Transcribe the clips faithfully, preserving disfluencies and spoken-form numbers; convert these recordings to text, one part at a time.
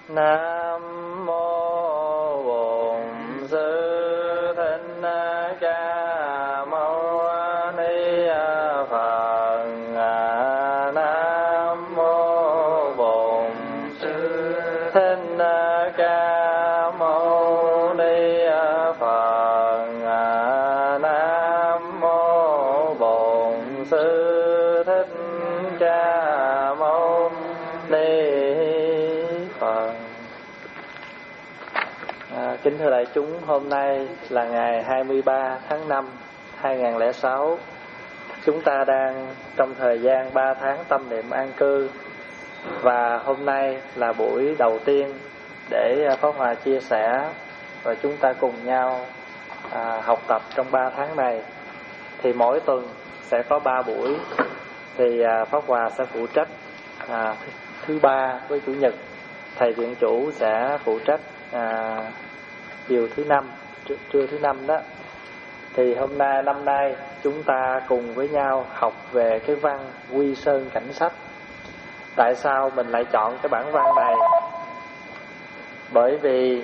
Nam mô Bổn Sư Thích Ca Mâu Ni Phật. Nam mô Bổn Sư Thích Ca Mâu Ni Phật. Nam mô Bổn Sư Thích Ca Mâu Ni Phật. À, kính thưa đại chúng, hôm nay là ngày hai mươi ba tháng năm hai nghìn không trăm lẻ sáu. Chúng ta đang trong thời gian ba tháng tâm niệm an cư, và hôm nay là buổi đầu tiên để Pháp Hòa chia sẻ và chúng ta cùng nhau à, học tập trong ba tháng này. Thì mỗi tuần sẽ có ba buổi, thì à, Pháp Hòa sẽ phụ trách à, thứ ba với chủ nhật, thầy viện chủ sẽ phụ trách à, chiều thứ năm, trưa, trưa thứ năm đó. Thì hôm nay năm nay chúng ta cùng với nhau học về cái văn Quy Sơn Cảnh Sách. Tại sao mình lại chọn cái bản văn này? Bởi vì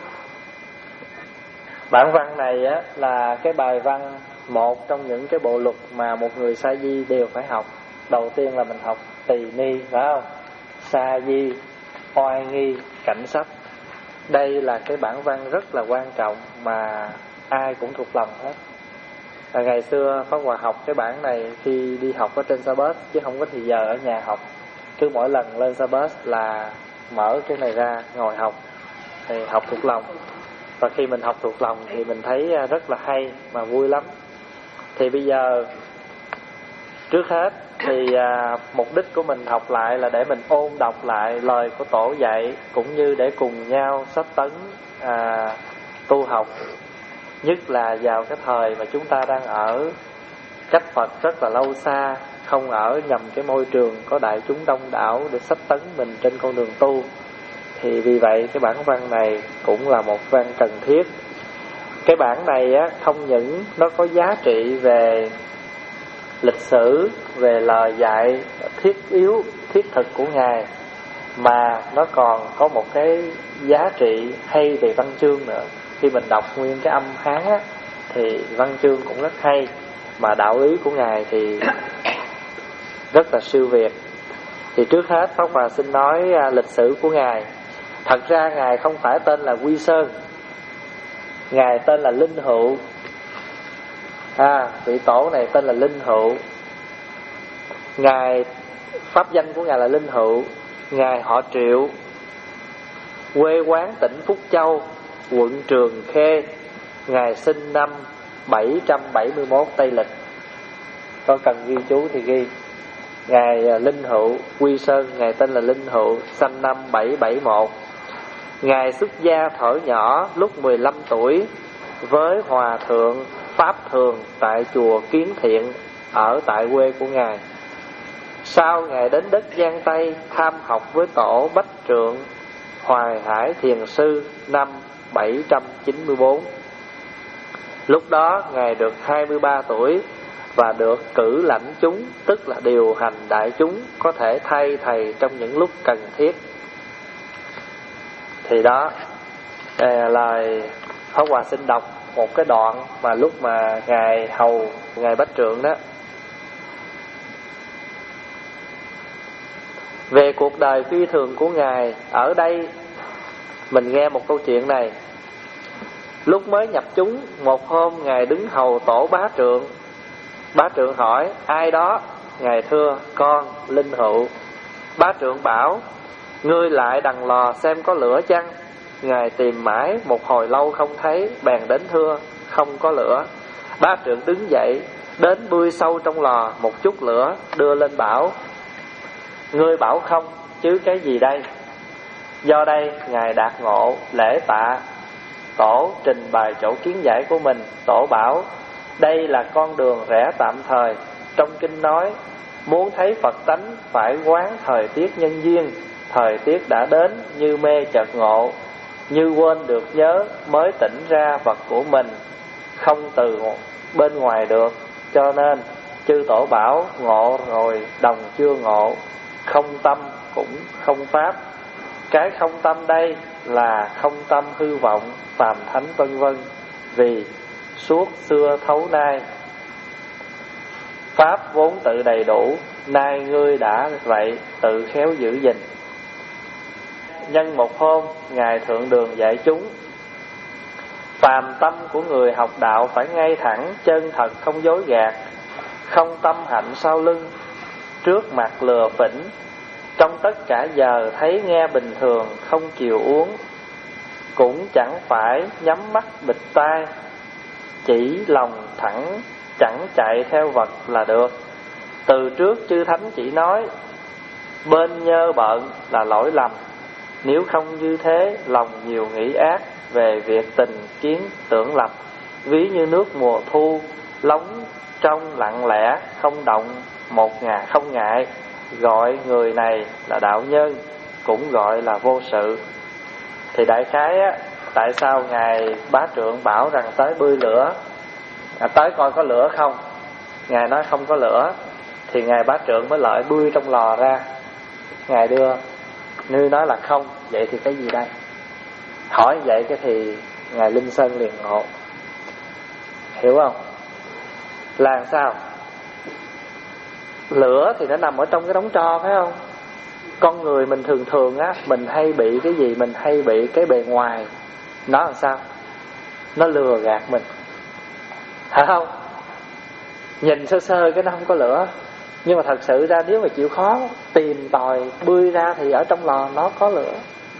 bản văn này á, là cái bài văn một trong những cái bộ luật mà một người sa di đều phải học. Đầu tiên là mình học tỳ ni, phải không? Sa di, oai nghi, cảnh sách. Đây là cái bản văn rất là quan trọng mà ai cũng thuộc lòng hết. À, ngày xưa Pháp Hòa học cái bản này khi đi học ở trên Sa Bớt, chứ không có thì giờ ở nhà học. Cứ mỗi lần lên Sa Bớt là mở cái này ra ngồi học, thì học thuộc lòng. Và khi mình học thuộc lòng thì mình thấy rất là hay mà vui lắm. Thì bây giờ trước hết thì à, mục đích của mình học lại là để mình ôn đọc lại lời của Tổ dạy, cũng như để cùng nhau sách tấn à, tu học. Nhất là vào cái thời mà chúng ta đang ở cách Phật rất là lâu xa, không ở nhầm cái môi trường có đại chúng đông đảo để sách tấn mình trên con đường tu. Thì vì vậy cái bản văn này cũng là một văn cần thiết. Cái bản này á, không những nó có giá trị về lịch sử, về lời dạy thiết yếu, thiết thực của Ngài, mà nó còn có một cái giá trị hay về văn chương nữa. Khi mình đọc nguyên cái âm Hán á, thì văn chương cũng rất hay, mà đạo lý của Ngài thì rất là siêu việt. Thì trước hết Pháp Hòa xin nói à, lịch sử của Ngài. Thật ra Ngài không phải tên là Quy Sơn, Ngài tên là Linh Hữu. À, vị tổ này tên là Linh Hữu. Ngài, pháp danh của Ngài là Linh Hữu. Ngài họ Triệu, quê quán tỉnh Phúc Châu, quận Trường Khê. Ngài sinh năm bảy trăm bảy mươi mốt Tây Lịch. Có cần ghi chú thì ghi. Ngài Linh Hữu, Quy Sơn, Ngài tên là Linh Hữu, sinh năm bảy trăm bảy mươi mốt. Ngài xuất gia thuở nhỏ lúc mười lăm tuổi với Hòa Thượng Pháp Thường tại chùa Kiến Thiện ở tại quê của Ngài. Sau Ngài đến đất Giang Tây tham học với tổ Bách Trượng Hoài Hải Thiền Sư năm bảy trăm chín mươi tư. Lúc đó Ngài được hai mươi ba tuổi và được cử lãnh chúng, tức là điều hành đại chúng, có thể thay thầy trong những lúc cần thiết. Thì đó, đây là lời Pháp Hòa xin đọc một cái đoạn mà lúc mà Ngài hầu Ngài Bách Trượng đó. Về cuộc đời phi thường của Ngài, ở đây mình nghe một câu chuyện này. Lúc mới nhập chúng, một hôm Ngài đứng hầu tổ Bá Trượng. Bá Trượng hỏi: ai đó? Ngài thưa: con Linh Hữu. Bá Trượng bảo: ngươi lại đằng lò xem có lửa chăng? Ngài tìm mãi một hồi lâu không thấy, bèn đến thưa: không có lửa. Bá Trượng đứng dậy, đến bươi sâu trong lò một chút lửa, đưa lên bảo: ngươi bảo không, chứ cái gì đây? Do đây Ngài đạt ngộ, lễ tạ. Tổ trình bày chỗ kiến giải của mình. Tổ bảo: đây là con đường rẽ tạm thời. Trong kinh nói, muốn thấy Phật tánh phải quán thời tiết nhân duyên. Thời tiết đã đến, như mê chợt ngộ, như quên được nhớ, mới tỉnh ra vật của mình, không từ bên ngoài được. Cho nên chư tổ bảo: ngộ rồi đồng chưa ngộ, không tâm cũng không pháp. Cái không tâm đây là không tâm hư vọng, phàm thánh vân vân. Vì suốt xưa thấu nay, pháp vốn tự đầy đủ, nay ngươi đã vậy tự khéo giữ gìn. Nhân một hôm, Ngài Thượng Đường dạy chúng, phàm tâm của người học đạo phải ngay thẳng, chân thật không dối gạt, không tâm hạnh sau lưng, trước mặt lừa phỉnh. Trong tất cả giờ thấy nghe bình thường, không chiều uống, cũng chẳng phải nhắm mắt bịt tai, chỉ lòng thẳng chẳng chạy theo vật là được. Từ trước chư thánh chỉ nói, bên nhơ bợn là lỗi lầm, nếu không như thế lòng nhiều nghĩ ác, về việc tình kiến tưởng lập. Ví như nước mùa thu, lóng trong lặng lẽ, không động một ngà không ngại, gọi người này là đạo nhân, cũng gọi là vô sự. Thì đại khái á, tại sao Ngài Bá Trượng bảo rằng tới bươi lửa, à, tới coi có lửa không? Ngài nói không có lửa, thì Ngài Bá Trượng mới lợi bươi trong lò ra. Ngài đưa, Như nói là không, vậy thì cái gì đây? Hỏi vậy cái thì Ngài Linh Sơn liền ngộ. Hiểu không? Là sao? Lửa thì nó nằm ở trong cái đống tro, phải không? Con người mình thường thường á, mình hay bị cái gì? Mình hay bị cái bề ngoài. Nó làm sao? Nó lừa gạt mình, phải không? Nhìn sơ sơ cái nó không có lửa, nhưng mà thật sự ra nếu mà chịu khó tìm tòi bươi ra thì ở trong lò nó có lửa.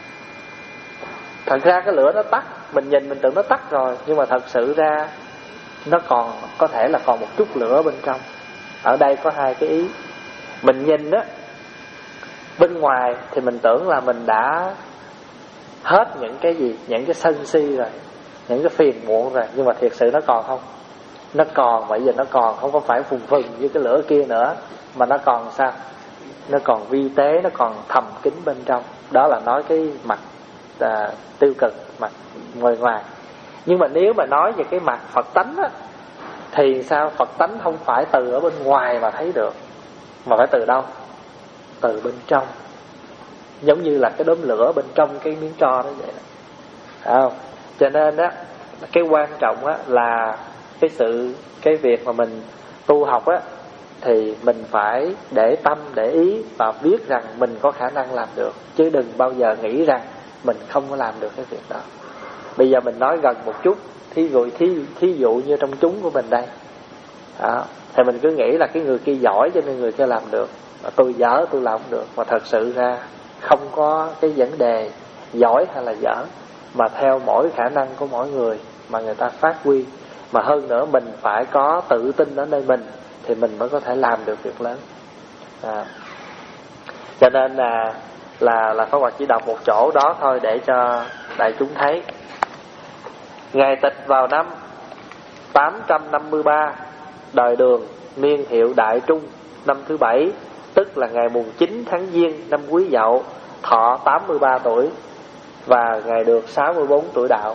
Thật ra cái lửa nó tắt, mình nhìn mình tưởng nó tắt rồi, nhưng mà thật sự ra nó còn có thể là còn một chút lửa bên trong. Ở đây có hai cái ý. Mình nhìn á, bên ngoài thì mình tưởng là mình đã hết những cái gì, những cái sân si rồi, những cái phiền muộn rồi, nhưng mà thiệt sự nó còn không? Nó còn, bây giờ nó còn không có phải phùng phừng như cái lửa kia nữa, mà nó còn sao? Nó còn vi tế, nó còn thầm kín bên trong. Đó là nói cái mặt à, tiêu cực, mặt ngoài ngoài. Nhưng mà nếu mà nói về cái mặt Phật tánh á, thì sao? Phật tánh không phải từ ở bên ngoài mà thấy được, mà phải từ đâu? Từ bên trong. Giống như là cái đốm lửa bên trong cái miếng tro đó vậy đó. Không? Cho nên á, cái quan trọng á là cái sự, cái việc mà mình tu học á, thì mình phải để tâm, để ý và biết rằng mình có khả năng làm được, chứ đừng bao giờ nghĩ rằng mình không có làm được cái việc đó. Bây giờ mình nói gần một chút, thí dụ, thí, thí dụ như trong chúng của mình đây đó, thì mình cứ nghĩ là cái người kia giỏi cho nên người kia làm được, tôi dở tôi làm không được. Mà thật sự ra không có cái vấn đề giỏi hay là dở, mà theo mỗi khả năng của mỗi người mà người ta phát huy. Mà hơn nữa mình phải có tự tin ở nơi mình thì mình mới có thể làm được việc lớn. À. Cho nên là là là Pháp Hòa chỉ đọc một chỗ đó thôi để cho đại chúng thấy. Ngài tịch vào năm tám trăm năm mươi ba, đời Đường, niên hiệu Đại Trung, năm thứ bảy, tức là ngày mùng chín tháng Giêng năm Quý Dậu, thọ tám mươi ba tuổi, và Ngài được sáu mươi bốn tuổi đạo.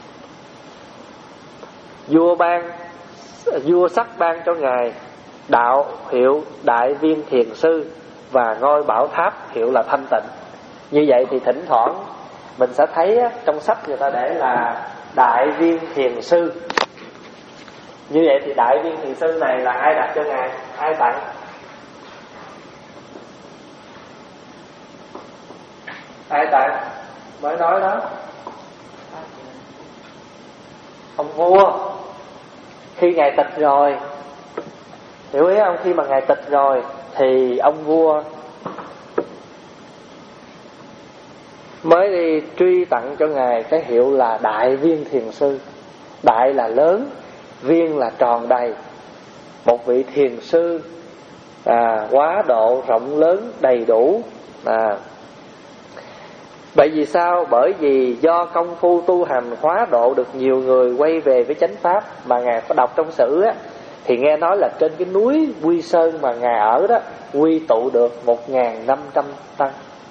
Vua ban vua sắc ban cho Ngài đạo hiệu Đại Viên Thiền Sư và ngôi bảo tháp hiệu là Thanh Tịnh. Như vậy thì thỉnh thoảng mình sẽ thấy á, trong sách người ta để là Đại Viên Thiền Sư. Như vậy thì Đại Viên Thiền Sư này là ai đặt cho Ngài? Ai tặng? Ai tặng? Mới nói đó, ông vua. Khi Ngài tịch rồi, hiểu ý không? Khi mà Ngài tịch rồi thì ông vua mới đi truy tặng cho Ngài cái hiệu là Đại Viên Thiền Sư. Đại là lớn, viên là tròn đầy. Một vị thiền sư à, quá độ rộng lớn đầy đủ. à, Bởi vì sao? Bởi vì do công phu tu hành hóa độ được nhiều người quay về với chánh pháp. Mà Ngài có đọc trong sử á, thì nghe nói là trên cái núi Quy Sơn mà Ngài ở đó, quy tụ được một nghìn năm trăm tăng.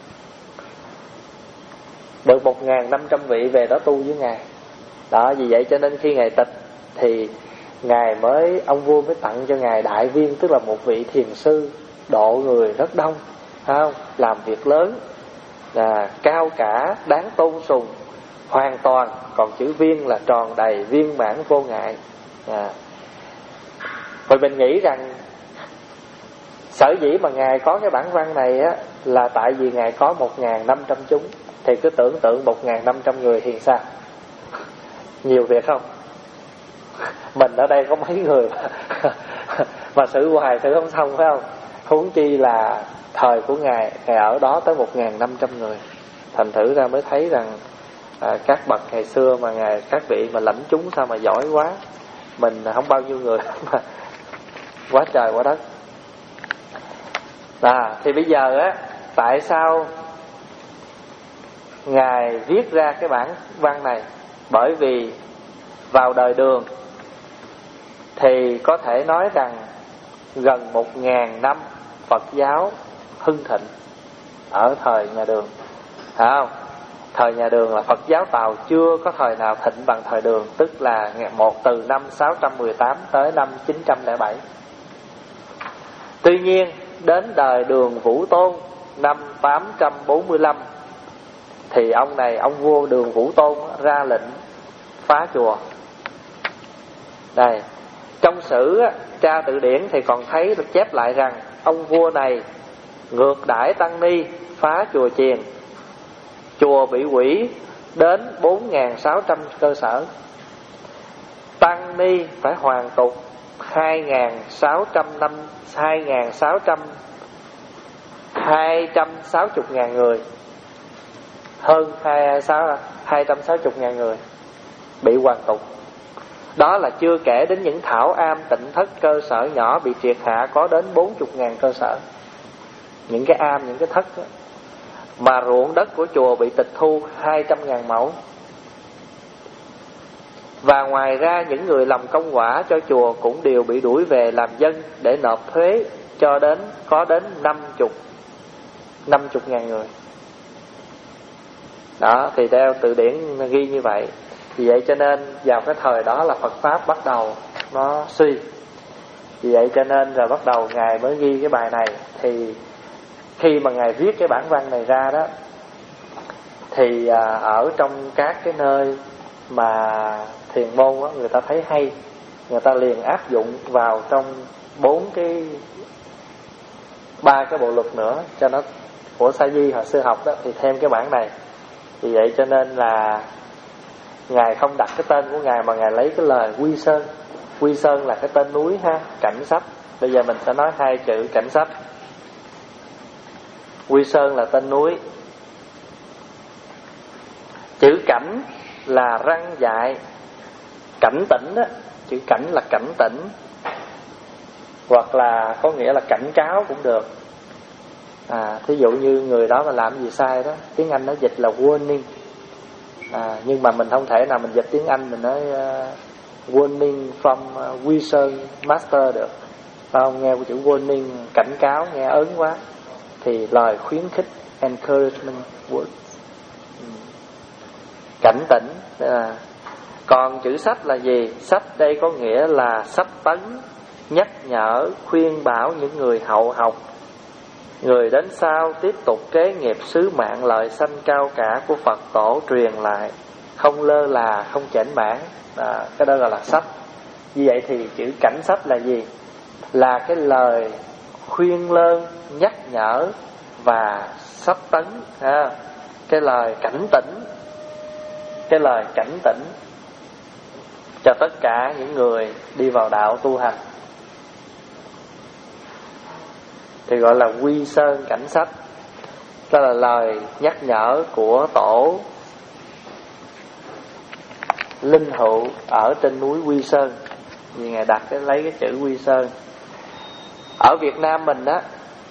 Được một nghìn năm trăm vị về đó tu với Ngài. Đó, vì vậy cho nên khi Ngài tịch thì Ngài mới, ông vua mới tặng cho Ngài Đại Viên, tức là một vị thiền sư độ người rất đông, phải không? Làm việc lớn. à, cao cả, đáng tôn sùng, hoàn toàn. Còn chữ viên là tròn đầy, viên mãn, vô ngại. à. Rồi mình nghĩ rằng sở dĩ mà Ngài có cái bản văn này á, là tại vì Ngài có một nghìn năm trăm chúng. Thì cứ tưởng tượng một nghìn năm trăm người thì sao? Nhiều việc không? Mình ở đây có mấy người mà, mà xử hoài xử không xong, phải không? Huống chi là thời của Ngài, Ngài ở đó tới một nghìn năm trăm người. Thành thử ra mới thấy rằng à, các bậc ngày xưa mà Ngài, các vị mà lãnh chúng sao mà giỏi quá. Mình không bao nhiêu người mà quá trời quá đất. À, thì bây giờ á, tại sao Ngài viết ra cái bản văn này? Bởi vì vào đời Đường thì có thể nói rằng gần một ngàn năm Phật giáo hưng thịnh ở thời nhà Đường, phải không? Thời nhà Đường là Phật giáo Tàu chưa có thời nào thịnh bằng thời Đường, tức là một từ năm sáu trăm mười tám tới năm chín trăm lẻ bảy. Tuy nhiên đến đời Đường Vũ Tôn năm tám trăm bốn mươi lăm thì ông này, ông vua Đường Vũ Tôn ra lệnh phá chùa. Đây, trong sử tra tự điển thì còn thấy được chép lại rằng ông vua này ngược đãi tăng ni, phá chùa chiền, chùa bị hủy đến bốn nghìn sáu trăm cơ sở, tăng ni phải hoàn tục hai nghìn sáu trăm năm hai nghìn sáu trăm hai trăm sáu mươi ngàn người, hơn hai hai trăm sáu mươi ngàn người bị hoàn tục. Đó là chưa kể đến những thảo am tịnh thất cơ sở nhỏ bị triệt hạ có đến bốn mươi ngàn cơ sở. Những cái am, những cái thất đó. Mà ruộng đất của chùa bị tịch thu hai trăm ngàn mẫu. Và ngoài ra những người làm công quả cho chùa cũng đều bị đuổi về làm dân để nộp thuế, cho đến có đến năm mươi năm mươi ngàn người. Đó, thì theo từ điển ghi như vậy. Vì vậy cho nên vào cái thời đó là Phật Pháp bắt đầu nó suy. Vì vậy cho nên rồi bắt đầu Ngài mới ghi cái bài này. Thì khi mà Ngài viết cái bản văn này ra đó, thì à, ở trong các cái nơi mà thiền môn đó, người ta thấy hay, người ta liền áp dụng vào trong bốn cái ba cái bộ luật nữa cho nó, của Sa Di hồi xưa học đó, thì thêm cái bản này. Vì vậy cho nên là Ngài không đặt cái tên của Ngài mà Ngài lấy cái lời Quy Sơn. Quy Sơn là cái tên núi ha, Cảnh Sách. Bây giờ mình sẽ nói hai chữ Cảnh Sách. Quy Sơn là tên núi. Chữ Cảnh là răng dại, cảnh tỉnh đó. Chữ Cảnh là cảnh tỉnh, hoặc là có nghĩa là cảnh cáo cũng được. À, thí dụ như người đó mà làm gì sai đó, tiếng Anh nó dịch là warning. À, nhưng mà mình không thể nào mình dịch tiếng Anh mình nói uh, warning from uh, Wilson Master được. Không, nghe cái chữ warning, cảnh cáo nghe ớn quá. Thì lời khuyến khích, encouragement word, ừ. Cảnh tỉnh. À. Còn chữ sách là gì? Sách đây có nghĩa là sách tấn, nhắc nhở, khuyên bảo những người hậu học, người đến sau tiếp tục kế nghiệp sứ mạng lợi sanh cao cả của Phật tổ truyền lại, không lơ là, không chểnh mảng. À, cái đó gọi là sách. Như vậy thì chữ cảnh sách là gì? Là cái lời khuyên lơn, nhắc nhở và sách tấn, à, cái lời cảnh tỉnh, cái lời cảnh tỉnh cho tất cả những người đi vào đạo tu hành, thì gọi là Quy Sơn Cảnh Sách. Đó là lời nhắc nhở của tổ linh hữu ở trên núi Quy Sơn. Vì Ngài đặt cái lấy cái chữ Quy Sơn. Ở Việt Nam mình đó,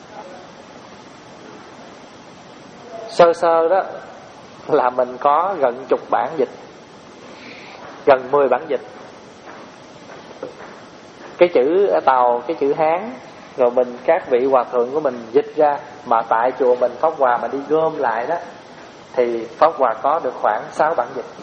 sơ sơ đó là mình có gần chục bản dịch, gần mười bản dịch. Cái chữ Tàu, cái chữ Hán, rồi mình các vị hòa thượng của mình dịch ra. Mà tại chùa mình Pháp Hòa mà đi gom lại đó, thì Pháp Hòa có được khoảng sáu bản dịch.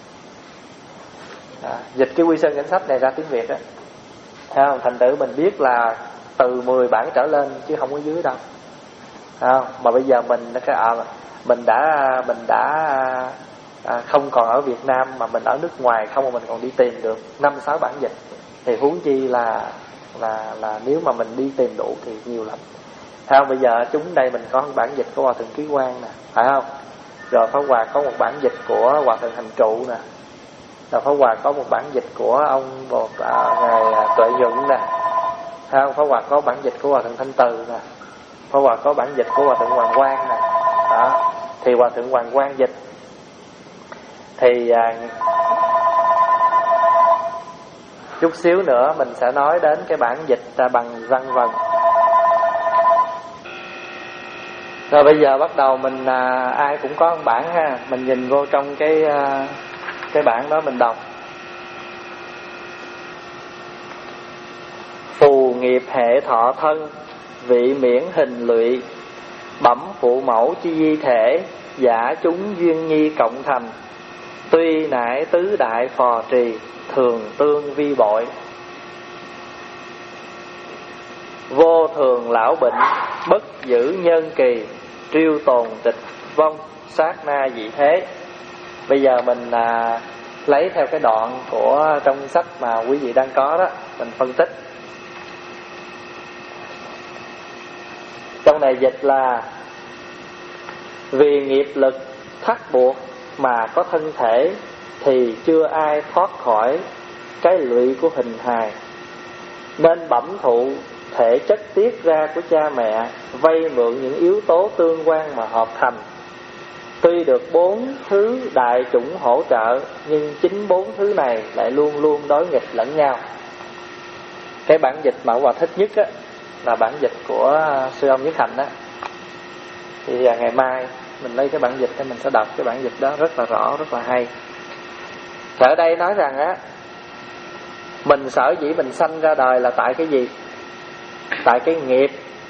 À, dịch cái Quy Sơn Cảnh Sách này ra tiếng Việt đó. Thấy không? Thành thử mình biết là từ mười bản trở lên chứ không có dưới đâu. Thấy không? Mà bây giờ mình nó cái à, mình đã mình đã à, không còn ở Việt Nam mà mình ở nước ngoài không, mà mình còn đi tìm được năm sáu bản dịch, thì huống chi là là là nếu mà mình đi tìm đủ thì nhiều lắm. Thấy không? Bây giờ chúng đây mình có bản dịch của Hòa Thượng Ký Quang nè, phải không? Rồi Pháp Hòa có một bản dịch của Hòa Thượng Hành Trụ nè, rồi Pháp Hòa có một bản dịch của ông một à, ngài Tuệ Nhuận nè, thấy không? Pháp Hòa có bản dịch của Hòa Thượng Thanh Từ nè, Pháp Hòa có bản dịch của Hòa Thượng Hoàng Quang nè. Đó, thì Hòa Thượng Hoàng Quang dịch thì à, chút xíu nữa mình sẽ nói đến cái bản dịch à, bằng văn vần. Rồi bây giờ bắt đầu mình à, ai cũng có một bản ha, mình nhìn vô trong cái à, cái bản đó mình đọc. Phù nghiệp hệ thọ thân, vị miễn hình lụy, bẩm phụ mẫu chi di thể, giả chúng duyên nhi cộng thành, tuy nải tứ đại phò trì, thường tương vi bội. Vô thường lão bệnh, bất giữ nhân kỳ, triêu tồn tịch vong, sát na dị thế. Bây giờ mình à, lấy theo cái đoạn của trong sách mà quý vị đang có đó, mình phân tích. Trong này dịch là: vì nghiệp lực thắt buộc mà có thân thể, thì chưa ai thoát khỏi cái lụy của hình hài, nên bẩm thụ thể chất tiết ra của cha mẹ, vay mượn những yếu tố tương quan mà hợp thành. Tuy được bốn thứ đại chủng hỗ trợ, nhưng chính bốn thứ này lại luôn luôn đối nghịch lẫn nhau. Cái bản dịch mà Hòa thích nhất á, là bản dịch của sư ông Nhất Hạnh á. Thì ngày mai mình lấy cái bản dịch để mình sẽ đọc cái bản dịch đó rất là rõ, rất là hay. Thì ở đây nói rằng á, mình sở dĩ mình sanh ra đời là tại cái gì? Tại cái nghiệp.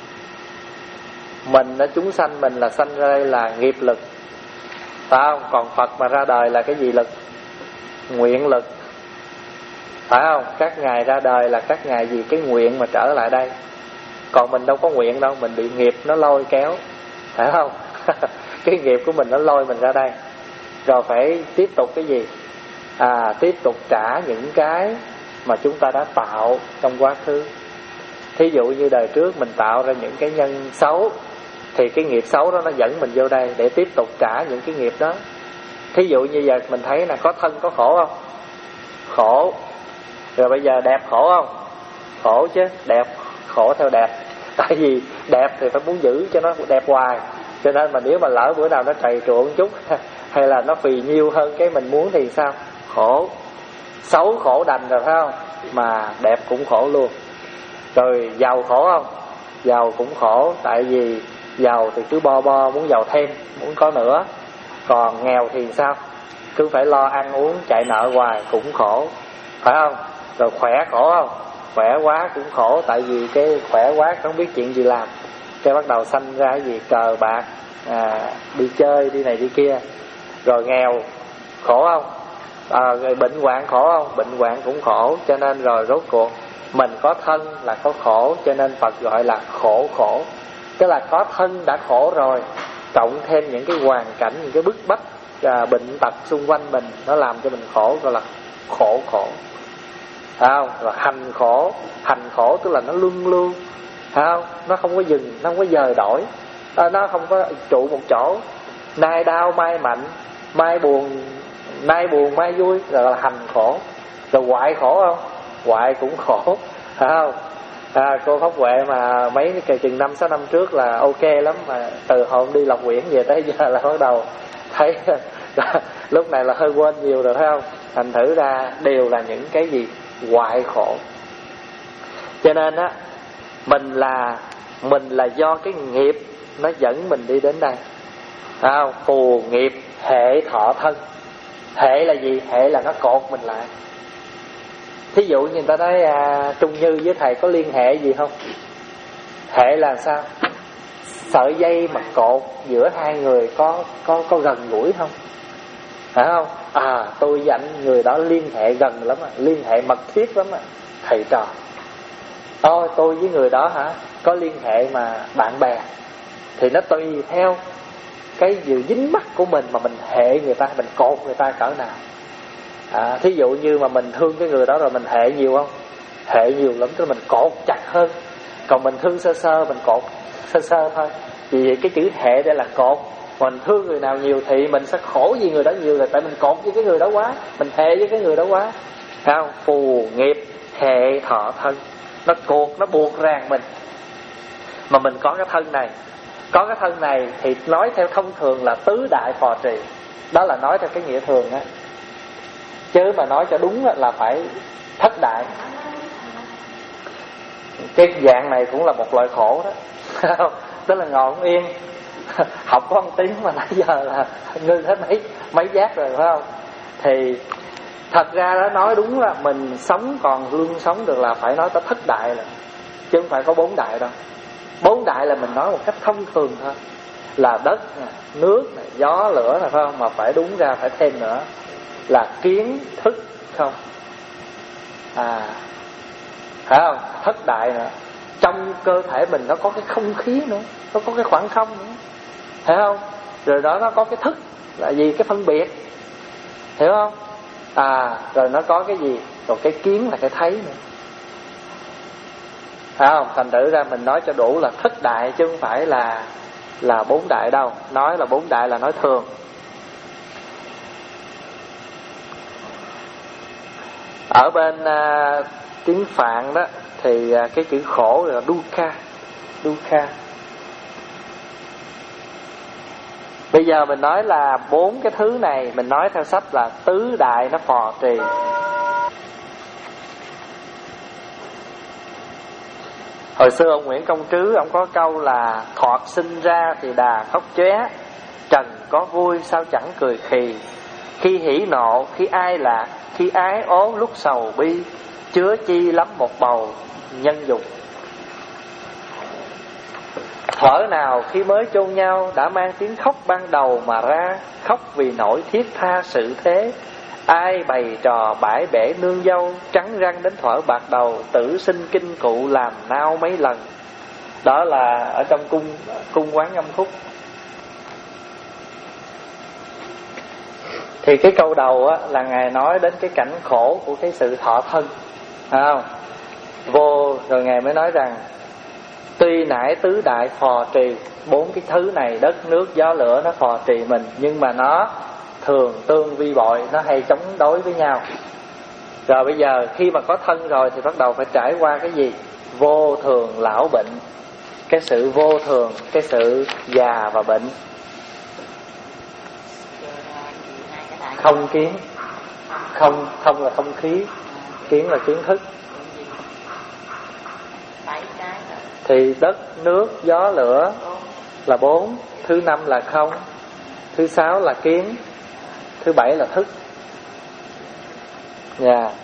Mình đã chúng sanh mình là sanh ra đây là nghiệp lực, phải không? Còn Phật mà ra đời là cái gì lực? Nguyện lực, phải không? Các ngài ra đời là các ngài vì cái nguyện mà trở lại đây. Còn mình đâu có nguyện đâu, mình bị nghiệp nó lôi kéo, phải không? Cái nghiệp của mình nó lôi mình ra đây. Rồi phải tiếp tục cái gì? À, tiếp tục trả những cái mà chúng ta đã tạo trong quá khứ. Thí dụ như đời trước mình tạo ra những cái nhân xấu, thì cái nghiệp xấu đó nó dẫn mình vô đây để tiếp tục trả những cái nghiệp đó. Thí dụ như giờ mình thấy là có thân có khổ không? Khổ. Rồi bây giờ đẹp khổ không? Khổ chứ, đẹp khổ theo đẹp. Tại vì đẹp thì phải muốn giữ cho nó đẹp hoài, cho nên mà nếu mà lỡ bữa nào nó trầy trụa một chút hay là nó phì nhiêu hơn cái mình muốn thì sao? Khổ. Xấu khổ đành rồi, phải không? Mà đẹp cũng khổ luôn. Rồi giàu khổ không? Giàu cũng khổ, tại vì giàu thì cứ bo bo muốn giàu thêm, muốn có nữa. Còn nghèo thì sao? Cứ phải lo ăn uống chạy nợ hoài cũng khổ, phải không? Rồi khỏe khổ không? Khỏe quá cũng khổ, tại vì cái khỏe quá không biết chuyện gì làm, cái bắt đầu sanh ra cái gì? Cờ bạc, à, đi chơi, đi này đi kia. Rồi nghèo khổ không? À, rồi bệnh hoạn khổ không? Bệnh hoạn cũng khổ. Cho nên rồi rốt cuộc mình có thân là có khổ, cho nên Phật gọi là khổ khổ. Tức là có thân đã khổ rồi, cộng thêm những cái hoàn cảnh, những cái bức bách, à, bệnh tật xung quanh mình, nó làm cho mình khổ, gọi là khổ khổ. Phải không? Rồi hành khổ. Hành khổ tức là nó luân lưu, phải không? Nó không có dừng, nó không có dời đổi, à, nó không có trụ một chỗ. Nay đau mai mạnh, mai buồn, nay buồn mai vui, là hành khổ. Rồi hoại khổ không? Hoại cũng khổ, phải không? À, cô Pháp Huệ mà mấy cái chừng năm sáu năm trước là ok lắm, mà từ hôm đi Lộc Quyển về tới giờ là bắt đầu thấy lúc này là hơi quên nhiều rồi, phải không? Thành thử ra đều là những cái gì? Hoại khổ. Cho nên á, mình là mình là do cái nghiệp nó dẫn mình đi đến đây, phải không? Phù nghiệp hệ thọ thân. Hệ là gì? Hệ là nó cột mình lại. Thí dụ như người ta nói à, Trung Như với thầy có liên hệ gì không? Hệ là sao? Sợi dây mà cột giữa hai người có có có gần gũi không? Phải không? À, tôi với anh người đó liên hệ gần lắm à, liên hệ mật thiết lắm à, thầy trò. Ôi, tôi với người đó hả? Có liên hệ mà bạn bè. Thì nó tùy theo cái vừa dính mắt của mình mà mình hệ người ta, mình cột người ta cỡ nào. À, thí dụ như mà mình thương cái người đó rồi mình hệ nhiều không? Hệ nhiều lắm, tức là mình cột chặt hơn. Còn mình thương sơ sơ, mình cột sơ sơ thôi. Vì vậy cái chữ hệ đây là cột. Mình thương người nào nhiều thì mình sẽ khổ vì người đó nhiều, là tại mình cột với cái người đó quá, mình hệ với cái người đó quá. Thấy không? Phù nghiệp hệ thọ thân, nó cột, nó buộc ràng mình. Mà mình có cái thân này, có cái thân này thì nói theo thông thường là tứ đại phò trì. Đó là nói theo cái nghĩa thường á. Chứ mà nói cho đúng là phải thất đại. Cái dạng này cũng là một loại khổ đó. Tức là ngồi không yên. Học có một tiếng mà nãy giờ là ngưng hết mấy mấy giác rồi, phải không? Thì thật ra đó, nói đúng là mình sống còn luôn sống được là phải nói tới thất đại rồi, chứ không phải có bốn đại đâu. Bốn đại là mình nói một cách thông thường thôi, là đất, nước, gió, lửa, là phải không? Mà phải đúng ra phải thêm nữa là kiến, thức, không. À, phải không? Thất đại nữa. Trong cơ thể mình nó có cái không khí nữa, nó có cái khoảng không nữa, hiểu không? Rồi đó nó có cái thức là gì? Cái phân biệt, hiểu không? À, rồi nó có cái gì? Rồi cái kiến là cái thấy nữa, phải không? Thành thử ra mình nói cho đủ là thất đại, chứ không phải là là bốn đại đâu. Nói là bốn đại là nói thường. Ở bên à, tiếng Phạn đó thì à, cái chữ khổ là dukkha, dukkha. Bây giờ mình nói là bốn cái thứ này, mình nói theo sách là tứ đại nó phò trì. Hồi xưa ông Nguyễn Công Trứ, ông có câu là thoạt sinh ra thì đà khóc chóe, trần có vui sao chẳng cười khì. Khi hỉ nộ, khi ai lạc, khi ái ố lúc sầu bi, chứa chi lắm một bầu nhân dục. Thuở nào khi mới chôn nhau đã mang tiếng khóc ban đầu mà ra, khóc vì nỗi thiết tha sự thế. Ai bày trò bãi bể nương dâu, trắng răng đến thuở bạc đầu, tử sinh kinh cụ làm nao mấy lần. Đó là ở trong cung cung Quán Âm Khúc. Thì cái câu đầu á, là Ngài nói đến cái cảnh khổ của cái sự thọ thân, phải không? Vô rồi Ngài mới nói rằng tuy nãy tứ đại phò trì, bốn cái thứ này, đất, nước, gió, lửa, nó phò trì mình, nhưng mà nó thường tương vi bội, nó hay chống đối với nhau. Rồi bây giờ khi mà có thân rồi thì bắt đầu phải trải qua cái gì? Vô thường lão bệnh. Cái sự vô thường, cái sự già và bệnh. Không kiến, không, không là không khí, kiến là kiến thức. Thì đất, nước, gió, lửa là bốn. Thứ năm là không. Thứ sáu là kiến. Thứ bảy là thức. Dạ yeah.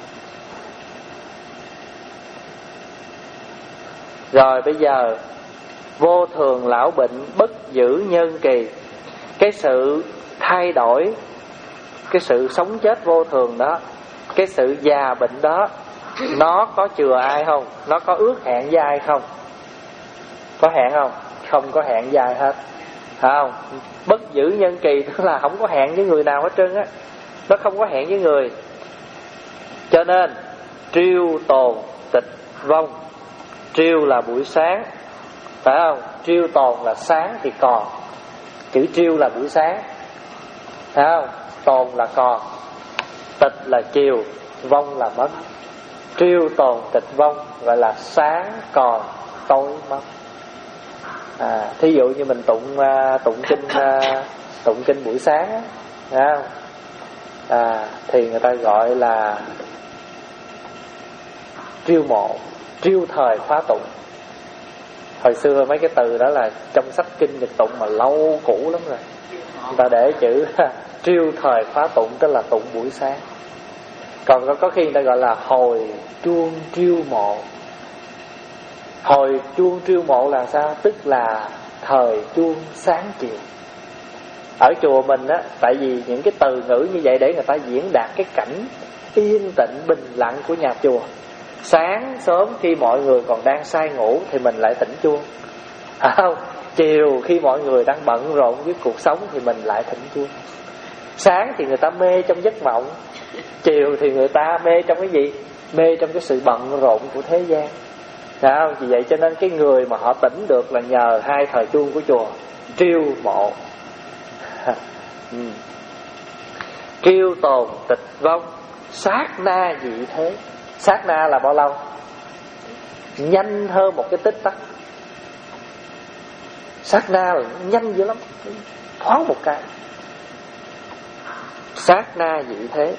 Rồi bây giờ vô thường lão bệnh, bất giữ nhân kỳ. Cái sự thay đổi, cái sự sống chết vô thường đó, cái sự già bệnh đó, nó có chừa ai không? Nó có ước hẹn với ai không? Có hẹn không? Không có hẹn với ai hết, phải không? Bất giữ nhân kỳ tức là không có hẹn với người nào hết trơn á. Nó không có hẹn với người. Cho nên triêu tồn tịch vong. Triêu là buổi sáng, phải không? Triêu tồn là sáng thì còn. Chữ triêu là buổi sáng, phải không? Tồn là còn, tịch là chiều, vong là mất. Triêu tồn tịch vong gọi là sáng còn tối mất. À, thí dụ như mình tụng uh, tụng kinh uh, tụng kinh buổi sáng, phải không? À, thì người ta gọi là triêu mộ, triêu thời khóa tụng. Hồi xưa mấy cái từ đó là trong sách kinh Nhật tụng mà lâu cũ lắm rồi, người ta để chữ triêu thời khóa tụng, tức là tụng buổi sáng. Còn có, có khi người ta gọi là hồi chuông triêu mộ. Hồi chuông triêu mộ là sao? Tức là thời chuông sáng chiều. Ở chùa mình á, tại vì những cái từ ngữ như vậy để người ta diễn đạt cái cảnh yên tĩnh bình lặng của nhà chùa. Sáng sớm khi mọi người còn đang say ngủ thì mình lại tỉnh chuông, phải không? Chiều khi mọi người đang bận rộn với cuộc sống thì mình lại thỉnh chuông. Sáng thì người ta mê trong giấc mộng, chiều thì người ta mê trong cái gì? Mê trong cái sự bận rộn của thế gian. Đấy không? Vì vậy cho nên cái người mà họ tỉnh được là nhờ hai thời chuông của chùa triêu mộ. ừ. Triêu tồn tịch vong, sát na dị thế. Sát na là bao lâu? Nhanh hơn một cái tích tắc. Sát na là nhanh dữ lắm, thoáng một cái. Sát na dị thế.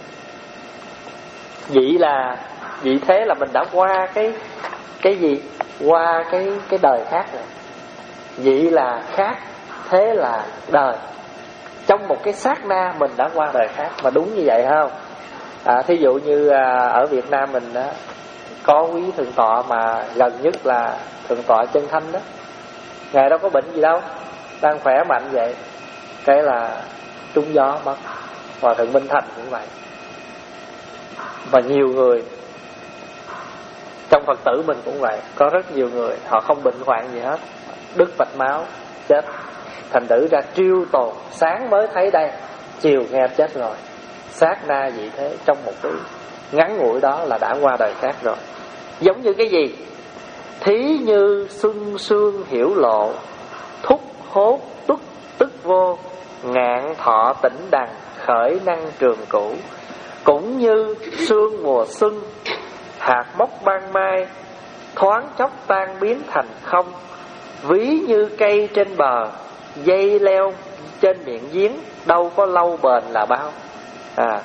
Dị là dị thế là mình đã qua cái cái gì? Qua cái cái đời khác rồi. Dị là khác, thế là đời. Trong một cái sát na mình đã qua đời khác. Mà đúng như vậy không? À, thí dụ như à, ở Việt Nam mình đó, có quý thượng tọa mà gần nhất là thượng tọa Chân Thanh đó. Ngài đâu có bệnh gì đâu, đang khỏe mạnh vậy, cái là trúng gió mất. Hòa thượng Minh Thành cũng vậy. Và nhiều người trong Phật tử mình cũng vậy. Có rất nhiều người họ không bệnh hoạn gì hết, đứt mạch máu chết. Thành thử ra triêu tồn, sáng mới thấy đây, chiều nghe chết rồi. Sát na vậy thế, trong một cái ngắn ngủi đó là đã qua đời khác rồi. Giống như cái gì? Thí như xuân sương hiểu lộ, thúc hốt tức tức vô, ngạn thọ tĩnh đằng, khởi năng trường cửu. Cũng như sương mùa xuân, hạt mốc ban mai, thoáng chốc tan biến thành không. Ví như cây trên bờ, dây leo trên miệng giếng, đâu có lâu bền là bao. À,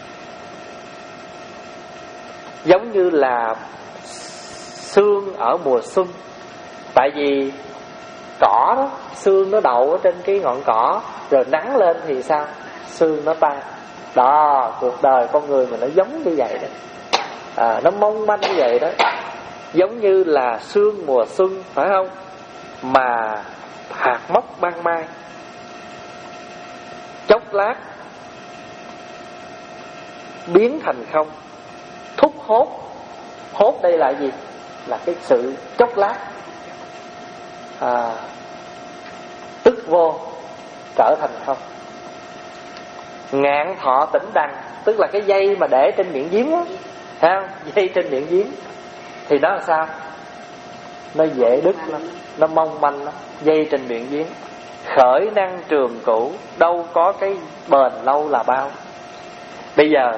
giống như là sương ở mùa xuân. Tại vì cỏ đó, sương nó đậu ở trên cái ngọn cỏ, rồi nắng lên thì sao? Sương nó tan. Đó, cuộc đời con người mình nó giống như vậy đó. À, nó mong manh như vậy đó. Giống như là sương mùa xuân, phải không? Mà hạt mốc ban mai, chốc lát biến thành không. Thúc hốt. Hốt đây là gì? Là cái sự chốc lát. À, tức vô, trở thành không. Ngạn thọ tĩnh đằng, tức là cái dây mà để trên miệng giếng á, thấy không? Dây trên miệng giếng thì nó là sao? Nó dễ đứt lắm, nó mong manh lắm. Dây trên miệng giếng, khởi năng trường cửu, đâu có cái bền lâu là bao. Bây giờ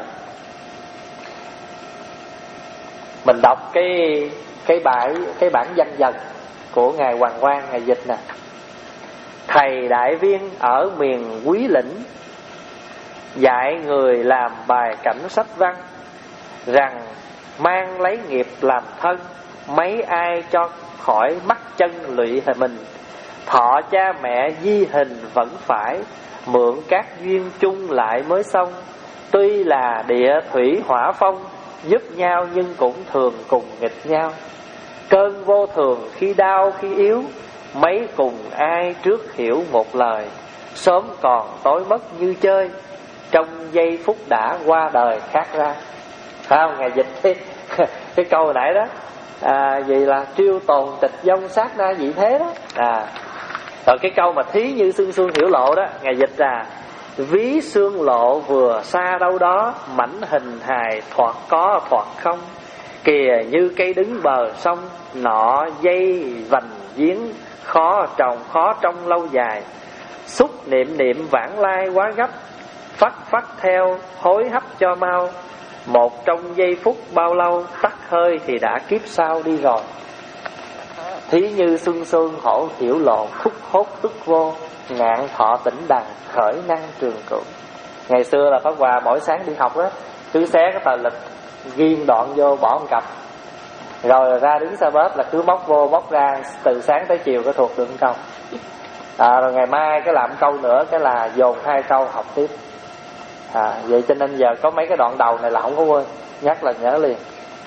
mình đọc cái cái bài cái bản danh dần của ngài Hoàng Quang, ngài dịch nè. Thầy đại viên ở miền Quý Lĩnh, dạy người làm bài cảnh sách văn, rằng mang lấy nghiệp làm thân, mấy ai cho khỏi mắc chân lụy mình. Thọ cha mẹ di hình vẫn phải, mượn các duyên chung lại mới xong. Tuy là địa thủy hỏa phong, giúp nhau nhưng cũng thường cùng nghịch nhau. Cơn vô thường khi đau khi yếu, mấy cùng ai trước hiểu một lời. Sớm còn tối mất như chơi, trong giây phút đã qua đời khác ra. Phải không? Ngài dịch cái, cái câu hồi nãy đó. À, vậy là triêu tồn tịch vong, sát na vị thế đó. À, rồi cái câu mà thí như sương sương hiểu lộ đó, ngài dịch là ví sương lộ vừa xa đâu đó, mảnh hình hài thoạt có thoạt không. Kìa như cây đứng bờ sông, nọ dây vành giếng, khó trồng khó trong lâu dài. Xúc niệm niệm vãng lai quá gấp, phắt phắt theo hối hấp cho mau. Một trong giây phút bao lâu, tắt hơi thì đã kiếp sau đi rồi. Thí như xuân xuân hổ hiểu lộ, thúc hốt tức vô, ngạn thọ tĩnh đằng, khởi năng trường cửu. Ngày xưa là Pháp Hòa mỗi sáng đi học đó, cứ xé cái tờ lịch, ghi đoạn vô bỏ một cặp, rồi ra đứng xa bếp là cứ móc vô móc ra, từ sáng tới chiều có thuộc được một câu. À, rồi ngày mai cái làm câu nữa, cái là dồn hai câu học tiếp. À, vậy cho nên giờ có mấy cái đoạn đầu này là không có quên, nhắc là nhớ liền.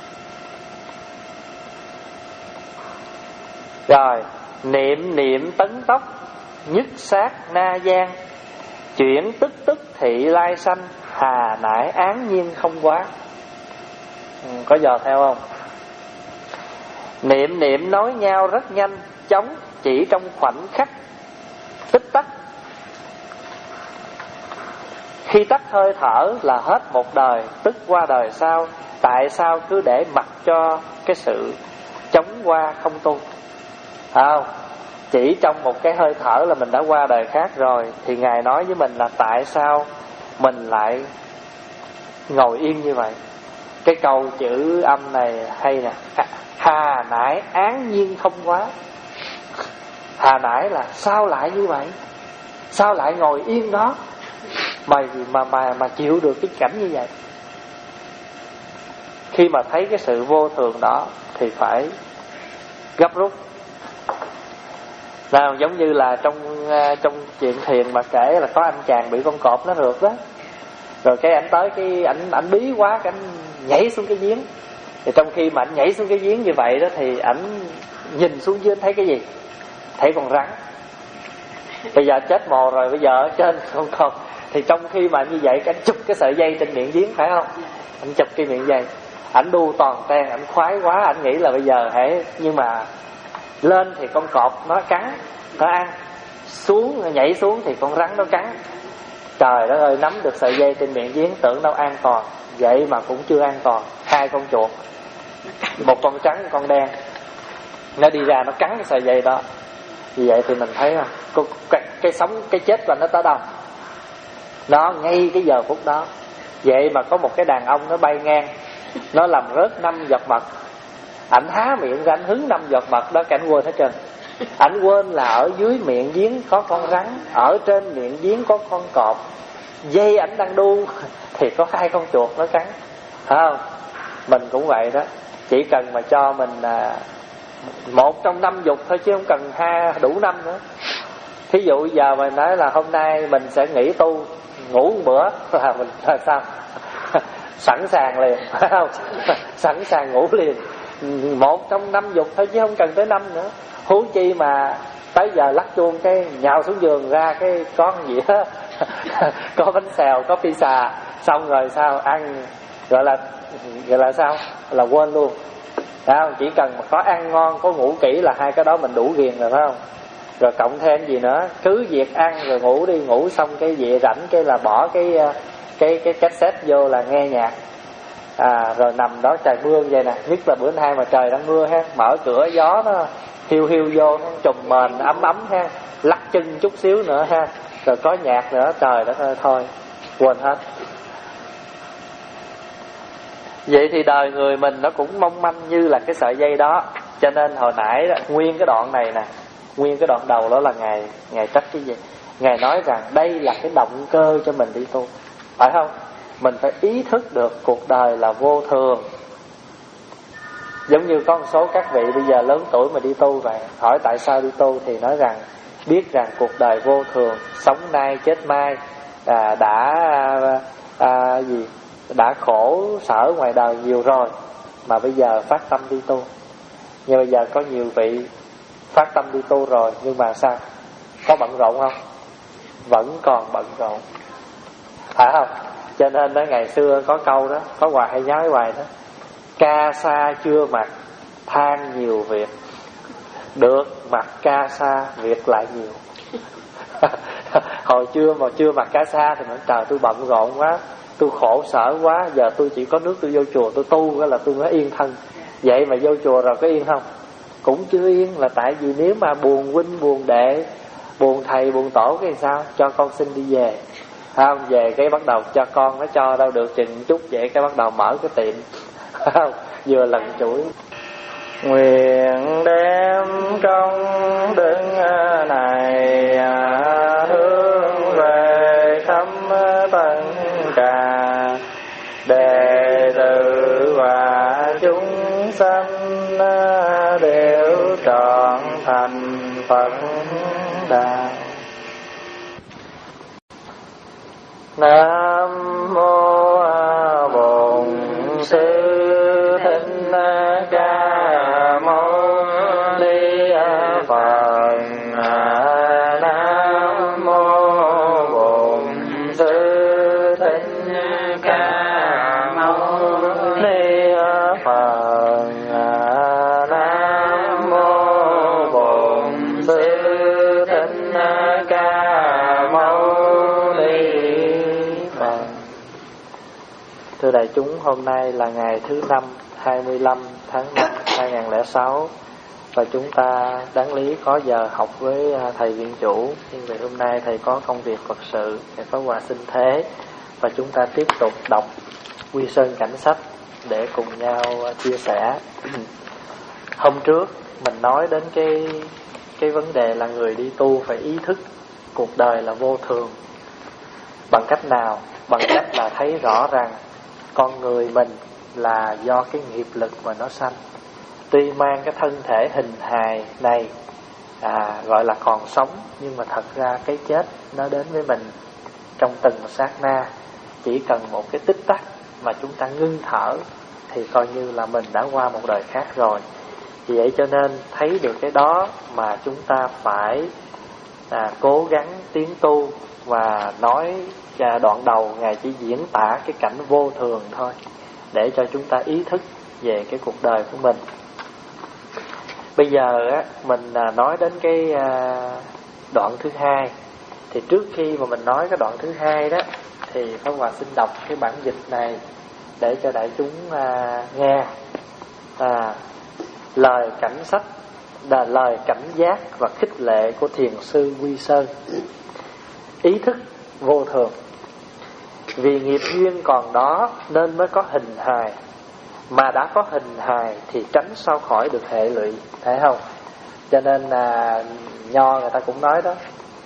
Rồi, niệm niệm tấn tốc, nhất sát na gian, chuyển tức tức thị lai sanh, hà nải án nhiên không quá. Ừ, có dò theo không? Niệm niệm nói nhau rất nhanh, chóng chỉ trong khoảnh khắc tích tắc. Khi tắt hơi thở là hết một đời, tức qua đời sau. Tại sao cứ để mặc cho cái sự chống qua không tu? Phải không? Chỉ trong một cái hơi thở là mình đã qua đời khác rồi. Thì Ngài nói với mình là tại sao mình lại ngồi yên như vậy? Cái câu chữ âm này hay nè: hà nãy án nhiên không quá. Hà nãy là sao lại như vậy? Sao lại ngồi yên đó mà mà mà mà chịu được cái cảnh như vậy? Khi mà thấy cái sự vô thường đó thì phải gấp rút. Nào, giống như là trong trong chuyện thiền mà kể là có anh chàng bị con cọp nó rượt đó, rồi cái ảnh tới cái ảnh ảnh bí quá, cái ảnh nhảy xuống cái giếng. Thì trong khi mà ảnh nhảy xuống cái giếng như vậy đó thì ảnh nhìn xuống dưới thấy cái gì? Thấy con rắn. Bây giờ chết mồ rồi, bây giờ ở trên con cọp. Thì trong khi mà như vậy, cái ảnh chụp cái sợi dây trên miệng giếng, phải không? Ảnh chụp cái miệng dây, ảnh đu toàn ten, ảnh khoái quá, ảnh nghĩ là bây giờ hãy. Nhưng mà lên thì con cọp nó cắn, nó ăn. Xuống, nó nhảy xuống thì con rắn nó cắn. Trời đất ơi, nắm được sợi dây trên miệng giếng tưởng đâu an toàn, vậy mà cũng chưa an toàn. Hai con chuột, một con trắng, một con đen, nó đi ra nó cắn cái sợi dây đó. Vì vậy thì mình thấy không, cái, cái sống, cái chết của nó tới đâu? Nó ngay cái giờ phút đó. Vậy mà có một cái đàn ông nó bay ngang, nó làm rớt năm giọt mật. Ảnh há miệng ra, ảnh hứng năm giọt mật đó, cái ảnh quên hết trơn. Ảnh quên là ở dưới miệng giếng có con rắn, ở trên miệng giếng có con cọp. Dây ảnh đang đu thì có hai con chuột nó cắn. Phải không? Mình cũng vậy đó. Chỉ cần mà cho mình à, một trong năm dục thôi, chứ không cần ha đủ năm nữa. Thí dụ giờ mình nói là hôm nay mình sẽ nghỉ tu, ngủ một bữa là mình là sao? Sẵn sàng liền, phải không? Sẵn sàng ngủ liền. Một trong năm dục thôi chứ không cần tới năm nữa. Huống chi mà tới giờ lắc chuông cái nhào xuống giường ra cái con gì đó có bánh xèo, có pizza, xong rồi sao ăn, gọi là gọi là sao, là quên luôn. Phải không? Chỉ cần mà có ăn ngon, có ngủ kỹ là hai cái đó mình đủ ghiền rồi, phải không? Rồi cộng thêm gì nữa, cứ việc ăn rồi ngủ đi, ngủ xong cái về rảnh cái là bỏ cái cái cái cassette vô là nghe nhạc. À, rồi nằm đó trời mưa như vậy nè, nhất là bữa nay mà trời đang mưa ha, mở cửa gió nó hiu hiu vô, nó trùm mền ấm ấm ha, lắc chân chút xíu nữa ha, rồi có nhạc nữa, trời đất ơi, thôi quên hết. Vậy thì đời người mình nó cũng mong manh như là cái sợi dây đó. Cho nên hồi nãy đó, nguyên cái đoạn này nè, nguyên cái đoạn đầu đó là Ngài Ngài trách cái gì? Ngài nói rằng đây là cái động cơ cho mình đi tu, phải không? Mình phải ý thức được cuộc đời là vô thường. Giống như có một số các vị bây giờ lớn tuổi mà đi tu vậy, hỏi tại sao đi tu thì nói rằng biết rằng cuộc đời vô thường, sống nay chết mai, à, đã à, gì đã khổ sở ngoài đời nhiều rồi mà bây giờ phát tâm đi tu. Nhưng bây giờ có nhiều vị phát tâm đi tu rồi nhưng mà sao? Có bận rộn không? Vẫn còn bận rộn, phải không? Cho nên đó, ngày xưa có câu đó, có Hòa hay nhớ hoài đó: ca sa chưa mặc, than nhiều việc. Được mặc ca sa, việc lại nhiều. Hồi chưa mà chưa mặc ca sa thì nói trời tôi bận rộn quá, tôi khổ sở quá, giờ tôi chỉ có nước tôi vô chùa tôi tu là tôi mới yên thân. Vậy mà vô chùa rồi có yên không? Cũng chưa yên, là tại vì nếu mà buồn huynh buồn đệ, buồn thầy buồn tổ cái sao? Cho con xin đi về. Không, về cái bắt đầu cho con nó cho đâu được chừng chút vậy, cái bắt đầu mở cái tiệm. Không, vừa lần chuỗi. Nguyện đem công đức này hướng về khắp tất cả đệ tử và chúng sanh đều trọn thành Phật đạo. Nam mô Bổn Sư Thích Ca Mâu Ni Phật. Nam mô Bổn Sư Thích Ca Mâu Ni Phật. Nam mô Bổn Sư Thưa đại chúng, hôm nay là ngày thứ năm, hai mươi lăm tháng năm hai nghìn không trăm lẻ sáu, và chúng ta đáng lý có giờ học với thầy viện chủ, nhưng vì hôm nay thầy có công việc Phật sự, thầy có hòa sinh thế, và chúng ta tiếp tục đọc Quy Sơn Cảnh Sách để cùng nhau chia sẻ. Hôm trước mình nói đến cái cái vấn đề là người đi tu phải ý thức cuộc đời là vô thường. Bằng cách nào? Bằng cách là thấy rõ rằng con người mình là do cái nghiệp lực mà nó sanh. Tuy mang cái thân thể hình hài này à, gọi là còn sống, nhưng mà thật ra cái chết nó đến với mình trong từng sát na. Chỉ cần một cái tích tắc mà chúng ta ngưng thở thì coi như là mình đã qua một đời khác rồi. Vì vậy cho nên thấy được cái đó mà chúng ta phải à, cố gắng tiến tu. Và nói à, đoạn đầu Ngài chỉ diễn tả cái cảnh vô thường thôi, để cho chúng ta ý thức về cái cuộc đời của mình. Bây giờ á, mình à, nói đến cái à, đoạn thứ hai. Thì trước khi mà mình nói cái đoạn thứ hai đó, thì Pháp Hòa xin đọc cái bản dịch này để cho đại chúng à, nghe. à, Lời cảnh sách là lời cảnh giác và khích lệ của Thiền sư Quy Sơn. Ý thức vô thường. Vì nghiệp duyên còn đó nên mới có hình hài, mà đã có hình hài thì tránh sao khỏi được hệ lụy, thấy không? Cho nên là Nho người ta cũng nói đó: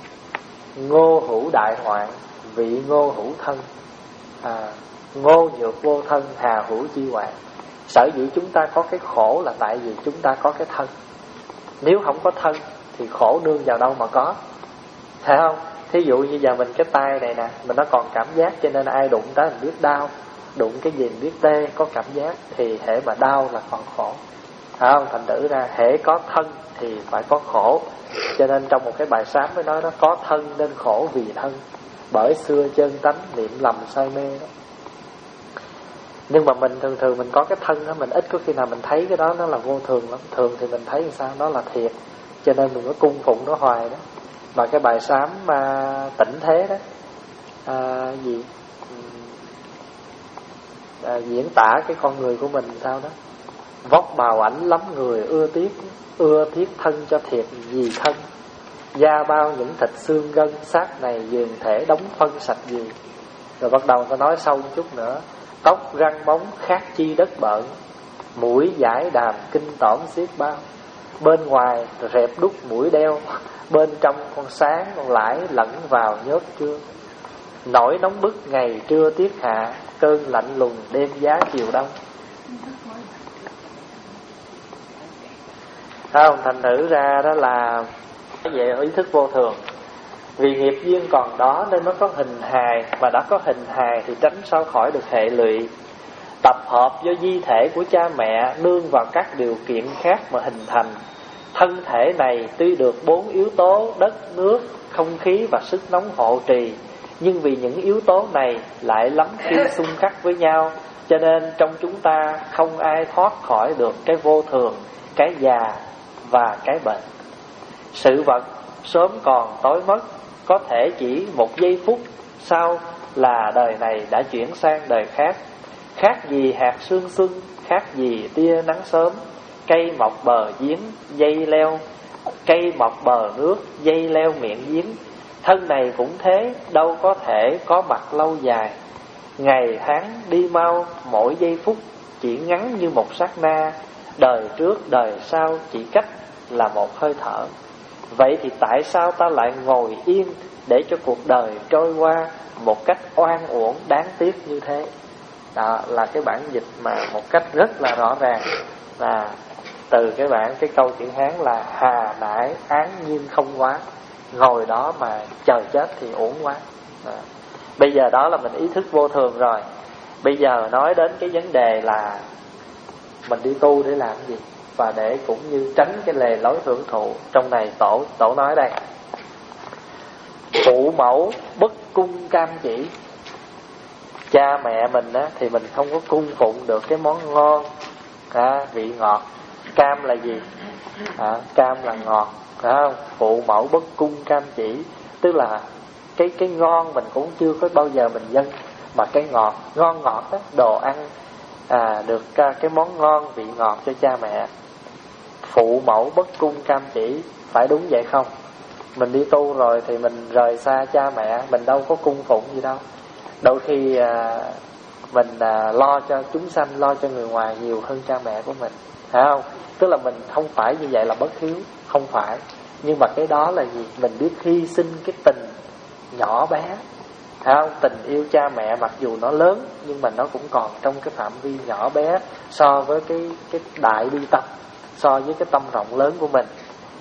ngô hữu đại hoạn, vị ngô hữu thân, à, ngô nhược vô thân, hà hữu chi hoạn. Sở dĩ chúng ta có cái khổ là tại vì chúng ta có cái thân. Nếu không có thân thì khổ nương vào đâu mà có, thấy không? Thí dụ như giờ mình cái tay này nè, mình nó còn cảm giác, cho nên ai đụng tới mình biết đau. Đụng cái gì mình biết tê, có cảm giác, thì hễ mà đau là còn khổ, thấy không? Thành thử ra hễ có thân thì phải có khổ. Cho nên trong một cái bài sám mới nói đó: có thân nên khổ vì thân, bởi xưa chân tánh niệm lầm say mê đó. Nhưng mà mình thường thường mình có cái thân đó, mình ít có khi nào mình thấy cái đó nó là vô thường lắm. Thường thì mình thấy làm sao nó là thiệt, cho nên mình có cung phụng nó hoài đó. Và cái bài sám mà tịnh thế đó à, gì à, diễn tả cái con người của mình sao đó: vóc bào ảnh lắm người ưa tiếc, ưa thiết thân cho thiệt vì thân. Da bao những thịt xương gân, xác này dường thể đóng phân sạch gì. Rồi bắt đầu ta nói sâu một chút nữa: tóc răng bóng khác chi đất bợn, mũi giải đàm kinh tởm xiết bao. Bên ngoài rẹp đúc mũi đeo, bên trong con sáng con lãi lẫn vào nhớt chưa. Nổi nóng bức ngày trưa tiết hạ, cơn lạnh lùng đêm giá chiều đông. Không, thành thử ra đó là cái về ý thức vô thường. Vì nghiệp duyên còn đó nên nó có hình hài, mà đã có hình hài thì tránh sao khỏi được hệ lụy. Tập hợp do di thể của cha mẹ nương vào các điều kiện khác mà hình thành. Thân thể này tuy được bốn yếu tố đất, nước, không khí và sức nóng hộ trì, nhưng vì những yếu tố này lại lắm khi xung khắc với nhau, cho nên trong chúng ta không ai thoát khỏi được cái vô thường, cái già và cái bệnh. Sự vật sớm còn tối mất, có thể chỉ một giây phút sau là đời này đã chuyển sang đời khác. Khác gì hạt sương xuân, khác gì tia nắng sớm. Cây mọc bờ giếng, dây leo, cây mọc bờ nước, dây leo miệng giếng. Thân này cũng thế, đâu có thể có mặt lâu dài. Ngày tháng đi mau, mỗi giây phút chỉ ngắn như một sát na. Đời trước đời sau chỉ cách là một hơi thở. Vậy thì tại sao ta lại ngồi yên để cho cuộc đời trôi qua một cách oan uổng đáng tiếc như thế? Đó là cái bản dịch mà một cách rất là rõ ràng, là từ cái bản cái câu chữ Hán là hà nãi án nhiên không quá. Ngồi đó mà chờ chết thì uổng quá. Đó. Bây giờ đó là mình ý thức vô thường rồi. Bây giờ nói đến cái vấn đề là mình đi tu để làm gì, và để cũng như tránh cái lề lối hưởng thụ. Trong này tổ tổ nói đây: phụ mẫu bất cung cam chỉ. Cha mẹ mình á, thì mình không có cung phụng được cái món ngon, à, vị ngọt. Cam là gì? À, cam là ngọt, phải không? Phụ mẫu bất cung cam chỉ, tức là cái cái ngon mình cũng chưa có bao giờ mình dâng. Mà cái ngọt, ngon ngọt đó, đồ ăn à, được cái món ngon vị ngọt cho cha mẹ. Phụ mẫu bất cung cam chỉ, phải đúng vậy không? Mình đi tu rồi thì mình rời xa cha mẹ, mình đâu có cung phụng gì đâu. Đôi khi à, mình à, lo cho chúng sanh, lo cho người ngoài nhiều hơn cha mẹ của mình, phải không? Tức là mình không phải như vậy là bất hiếu, không phải. Nhưng mà cái đó là gì? Mình biết hy sinh cái tình nhỏ bé, phải không? Tình yêu cha mẹ mặc dù nó lớn, nhưng mà nó cũng còn trong cái phạm vi nhỏ bé so với cái cái đại bi tâm, so với cái tâm rộng lớn của mình.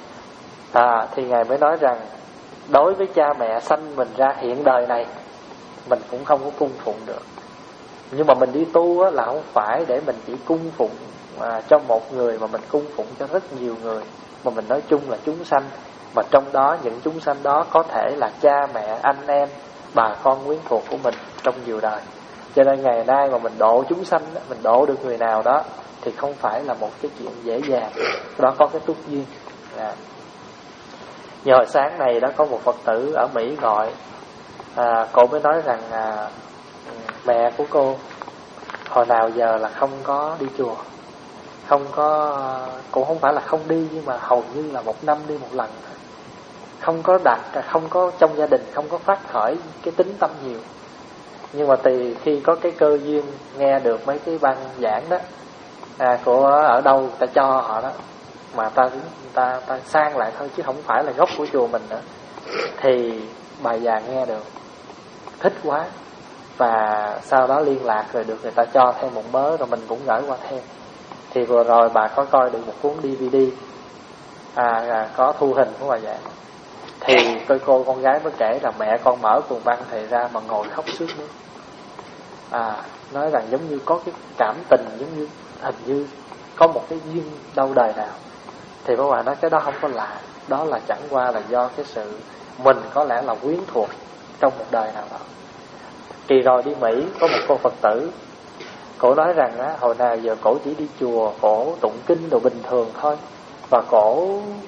À, thì Ngài mới nói rằng đối với cha mẹ sanh mình ra hiện đời này, mình cũng không có cung phụng được. Nhưng mà mình đi tu á, là không phải để mình chỉ cung phụng à, cho một người, mà mình cung phụng cho rất nhiều người. Mà mình nói chung là chúng sanh, mà trong đó những chúng sanh đó có thể là cha mẹ, anh em, bà con quyến thuộc của mình trong nhiều đời. Cho nên ngày nay mà mình độ chúng sanh, mình độ được người nào đó thì không phải là một cái chuyện dễ dàng. Đó có cái túc duyên. à. Như hồi sáng này đó có một Phật tử ở Mỹ gọi, à, cô mới nói rằng à, mẹ của cô hồi nào giờ là không có đi chùa, không có, cũng không phải là không đi, nhưng mà hầu như là một năm đi một lần, không có đặt, không có trong gia đình không có phát khởi cái tính tâm nhiều. Nhưng mà từ khi có cái cơ duyên nghe được mấy cái băng giảng đó, à, của ở đâu ta cho họ đó, mà ta ta ta sang lại thôi chứ không phải là gốc của chùa mình nữa, thì bà già nghe được thích quá, và sau đó liên lạc rồi được người ta cho thêm một mớ, rồi mình cũng gửi qua thêm. Thì vừa rồi bà có coi được một cuốn đê vê đê à, à, có thu hình của bà già. Thì tôi cô con gái mới kể là mẹ con mở cuồng băng thầy ra mà ngồi khóc sướt mướt, à, nói rằng giống như có cái cảm tình, giống như hình như có một cái duyên đâu đời nào. Thì bà bà nói cái đó không có lạ, đó là chẳng qua là do cái sự mình có lẽ là quyến thuộc trong một đời nào đó. Kỳ rồi đi Mỹ có một cô Phật tử, cổ nói rằng á, hồi nào giờ cổ chỉ đi chùa, cổ tụng kinh đồ bình thường thôi, và cổ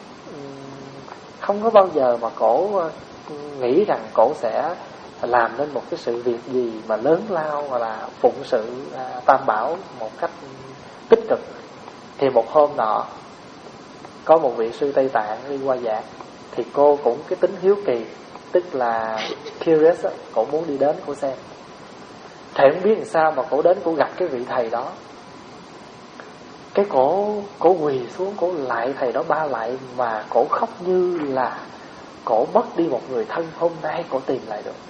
không có bao giờ mà cổ nghĩ rằng cổ sẽ làm nên một cái sự việc gì mà lớn lao, hoặc là phụng sự à, Tam Bảo một cách tích cực. Thì một hôm nọ có một vị sư Tây Tạng đi qua giảng, thì cô cũng cái tính hiếu kỳ, tức là curious, cổ muốn đi đến cổ xem. Thầy không biết làm sao mà cổ đến cổ gặp cái vị thầy đó, cái cổ cổ quỳ xuống, cổ lại thầy đó ba lại, mà cổ khóc như là cổ mất đi một người thân hôm nay cổ tìm lại được.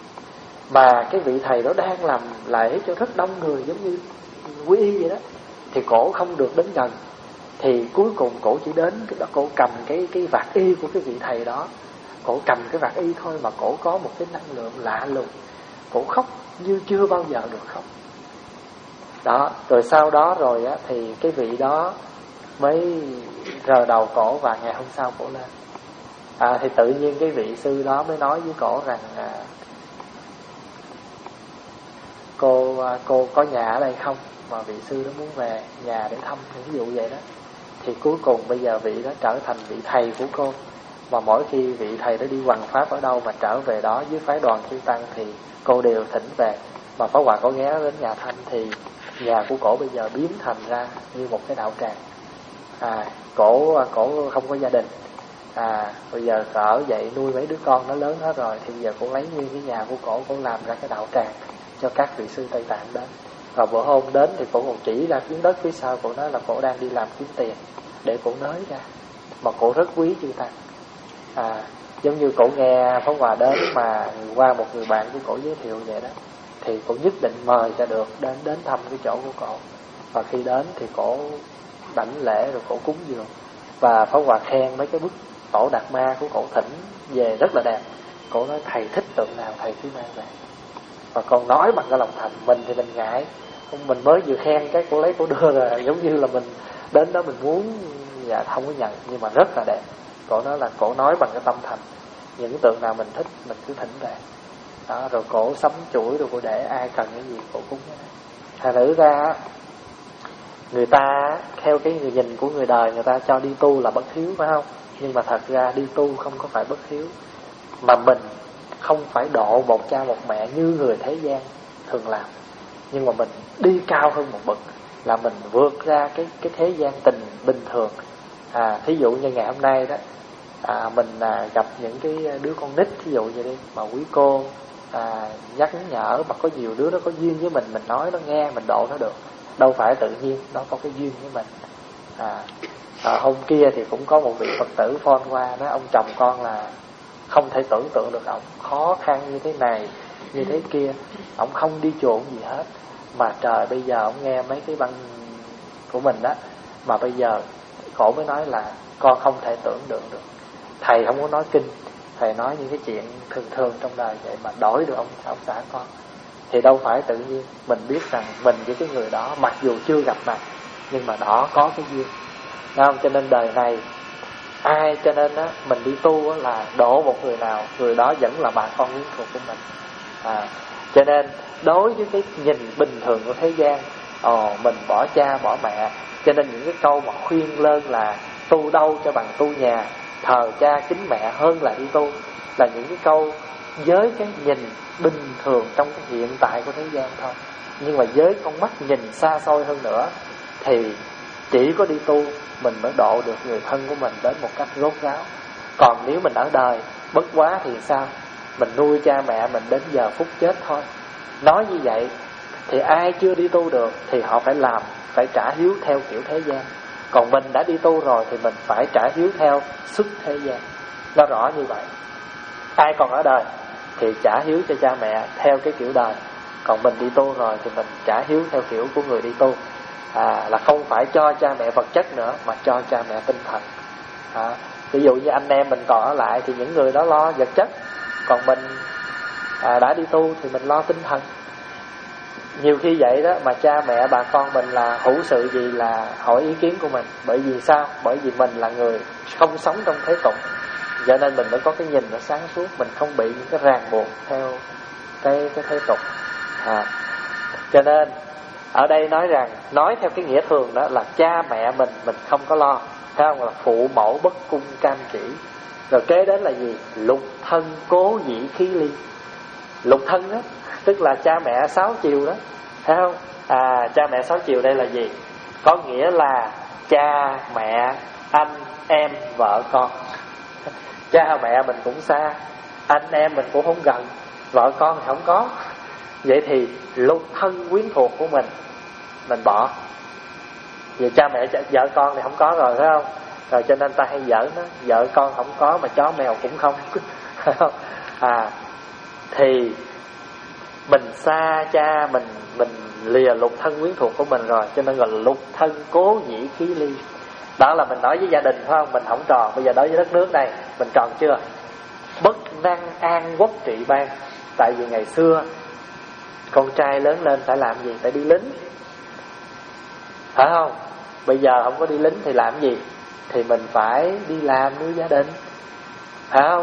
Mà cái vị thầy đó đang làm lễ cho rất đông người, giống như quy y vậy đó, thì cổ không được đến gần. Thì cuối cùng cổ chỉ đến, cổ cầm cái cái vạt y của cái vị thầy đó, cổ cầm cái vạt y thôi mà cổ có một cái năng lượng lạ lùng, cổ khóc như chưa bao giờ được khóc. Đó, rồi sau đó rồi á, thì cái vị đó mới rờ đầu cổ, và ngày hôm sau cổ lên. À, thì tự nhiên cái vị sư đó mới nói với cổ rằng à, cô cô có nhà ở đây không, mà vị sư đó muốn về nhà để thăm, ví dụ vậy đó. Thì cuối cùng bây giờ vị đó trở thành vị thầy của cô, và mỗi khi vị thầy đó đi hoằng pháp ở đâu mà trở về đó với phái đoàn chư tăng thì cô đều thỉnh về. Mà Pháp Hòa có ghé đến nhà thăm, thì nhà của cổ bây giờ biến thành ra như một cái đạo tràng. À, cổ cổ không có gia đình, à, bây giờ ở vậy nuôi mấy đứa con nó lớn hết rồi, thì bây giờ cổ lấy nguyên cái nhà của cổ, cổ làm ra cái đạo tràng cho các vị sư Tây Tạng đến. Và bữa hôm đến thì cổ còn chỉ ra phiến đất phía sau, cổ nói là cổ đang đi làm kiếm tiền để cổ nới ra, mà cổ rất quý chư tăng. À, giống như cổ nghe Pháp Hòa đến mà qua một người bạn của cổ giới thiệu vậy đó, thì cổ nhất định mời cho được đến đến thăm cái chỗ của cổ. Và khi đến thì cổ đảnh lễ rồi cổ cúng dường, và Pháp Hòa khen mấy cái bức tổ Đạt Ma của cổ thỉnh về rất là đẹp. Cổ nói thầy thích tượng nào thầy cứ mang về. Và còn nói bằng cái lòng thành, mình thì mình ngại, mình mới vừa khen cái cổ lấy cổ đưa rồi, giống như là mình đến đó mình muốn, dạ không có nhận, nhưng mà rất là đẹp. Cổ nói là cổ nói bằng cái tâm thành, những tượng nào mình thích mình cứ thỉnh về đó, rồi cổ sắm chuỗi, rồi cổ để ai cần cái gì cổ cúng. Thành thử ra người ta theo cái người nhìn của người đời, người ta cho đi tu là bất hiếu, phải không? Nhưng mà thật ra đi tu không có phải bất hiếu, mà mình không phải độ một cha một mẹ như người thế gian. thường làm. Nhưng mà mình đi cao hơn một bậc, là mình vượt ra cái cái thế gian tình bình thường. À, thí dụ như ngày hôm nay đó, à, mình à, gặp những cái đứa con nít, thí dụ như đi, mà quý cô à, nhắc nhở, mà có nhiều đứa nó có duyên với mình, mình nói nó nghe, mình độ nó được. Đâu phải tự nhiên, nó có cái duyên với mình. À, à, hôm kia thì cũng có một vị Phật tử phone qua, nói ông chồng con là không thể tưởng tượng được ông khó khăn như thế này, như thế kia, ông không đi chùa gì hết, mà trời bây giờ ông nghe mấy cái băng của mình đó, mà bây giờ cổ mới nói là con không thể tưởng tượng được. Thầy không có nói kinh, thầy nói những cái chuyện thường thường trong đời vậy mà đổi được ông ông xã con. Thì đâu phải tự nhiên. Mình biết rằng mình với cái người đó mặc dù chưa gặp mặt, nhưng mà đó có cái duyên, đúng không? Cho nên đời này ai, cho nên á, mình đi tu á, là độ một người nào, người đó vẫn là bà con quyến thuộc của mình. À, cho nên đối với cái nhìn bình thường của thế gian, ồ, mình bỏ cha bỏ mẹ, cho nên những cái câu mà khuyên lên là tu đâu cho bằng tu nhà, thờ cha kính mẹ hơn là đi tu, là những cái câu với cái nhìn bình thường trong cái hiện tại của thế gian thôi. Nhưng mà với con mắt nhìn xa xôi hơn nữa, thì chỉ có đi tu mình mới độ được người thân của mình đến một cách rốt ráo. Còn nếu mình ở đời bất quá thì sao? Mình nuôi cha mẹ mình đến giờ phút chết thôi. Nói như vậy thì ai chưa đi tu được thì họ phải làm, phải trả hiếu theo kiểu thế gian. Còn mình đã đi tu rồi thì mình phải trả hiếu theo xuất thế gian. Nó rõ như vậy. Ai còn ở đời thì trả hiếu cho cha mẹ theo cái kiểu đời, còn mình đi tu rồi thì mình trả hiếu theo kiểu của người đi tu. À, là không phải cho cha mẹ vật chất nữa, mà cho cha mẹ tinh thần. À, ví dụ như anh em mình còn ở lại thì những người đó lo vật chất, còn mình à, đã đi tu thì mình lo tinh thần. Nhiều khi vậy đó mà cha mẹ bà con mình là hữu sự gì là hỏi ý kiến của mình. Bởi vì sao? Bởi vì mình là người không sống trong thế tục, cho nên mình mới có cái nhìn nó sáng suốt, mình không bị những cái ràng buộc theo cái cái thế tục. À, cho nên ở đây nói rằng, nói theo cái nghĩa thường đó là cha mẹ mình mình không có lo, thấy không? Là phụ mẫu bất cung cam chỉ. Rồi kế đến là gì? Lục thân cố dĩ khí ly. Lục thân đó tức là cha mẹ sáu chiều đó, thấy không? À, cha mẹ sáu chiều đây là gì? Có nghĩa là cha mẹ, anh em, vợ con. Cha mẹ mình cũng xa, anh em mình cũng không gần, vợ con thì không có. Vậy thì lục thân quyến thuộc của mình mình bỏ. Vì cha mẹ vợ con thì không có rồi, phải không? Rồi cho nên ta hay giỡn đó, vợ con không có mà chó mèo cũng không. À, thì mình xa cha mình, mình lìa lục thân quyến thuộc của mình rồi, cho nên gọi là lục thân cố dĩ khí ly. Đó là mình nói với gia đình, phải không? Mình không tròn. Bây giờ đối với đất nước này mình tròn chưa? Bất năng an quốc trị ban. Tại vì ngày xưa con trai lớn lên phải làm gì? Phải đi lính, phải không? Bây giờ không có đi lính thì làm gì? Thì mình phải đi làm nuôi gia đình, phải không?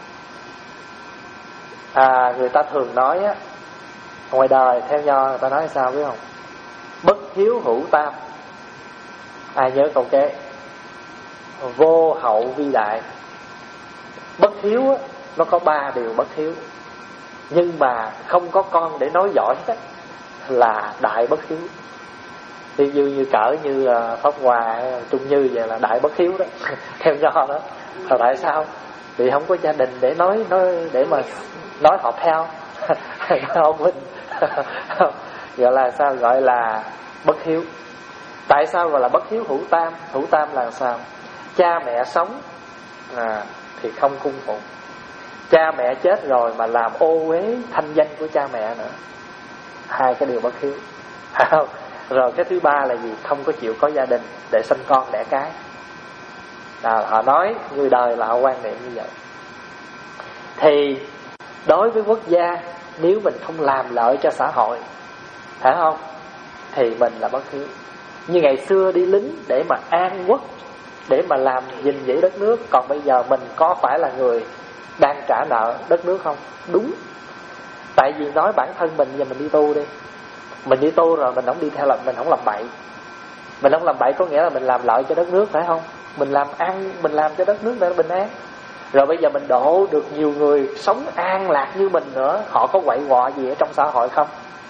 À, người ta thường nói á, ngoài đời theo nho người ta nói sao biết không? Bất hiếu hữu tam. Ai nhớ câu kế? Vô hậu vi đại. Bất hiếu á, nó có ba điều bất hiếu, nhưng mà không có con để nói giỏi hết là đại bất hiếu. Ví dụ như cỡ như Pháp Hòa, Trung Như vậy là đại bất hiếu đó. Theo nho đó. Là tại sao? Vì không có gia đình để nói, nói để mà nói họ theo. Không minh. Gọi là sao? Gọi là bất hiếu. Tại sao gọi là bất hiếu hữu tam? Hữu tam là sao? Cha mẹ sống à, thì không cung phụng. Cha mẹ chết rồi mà làm ô uế thanh danh của cha mẹ nữa. Hai cái điều bất hiếu. Không? Rồi cái thứ ba là gì? Không có chịu có gia đình để sinh con đẻ cái. À, họ nói người đời là họ quan niệm như vậy. Thì đối với quốc gia, nếu mình không làm lợi cho xã hội, phải không? Thì mình là bất hiếu. Như ngày xưa đi lính để mà an quốc, để mà làm gìn giữ đất nước. Còn bây giờ mình có phải là người đang trả nợ đất nước không? Đúng. Tại vì nói bản thân mình, giờ mình đi tu đi, mình đi tu rồi mình không đi theo, là mình không làm bậy. Mình không làm bậy có nghĩa là mình làm lợi cho đất nước, phải không? Mình làm ăn, mình làm cho đất nước để bình an. Rồi bây giờ mình độ được nhiều người sống an lạc như mình nữa, họ có quậy quọ gì ở trong xã hội không?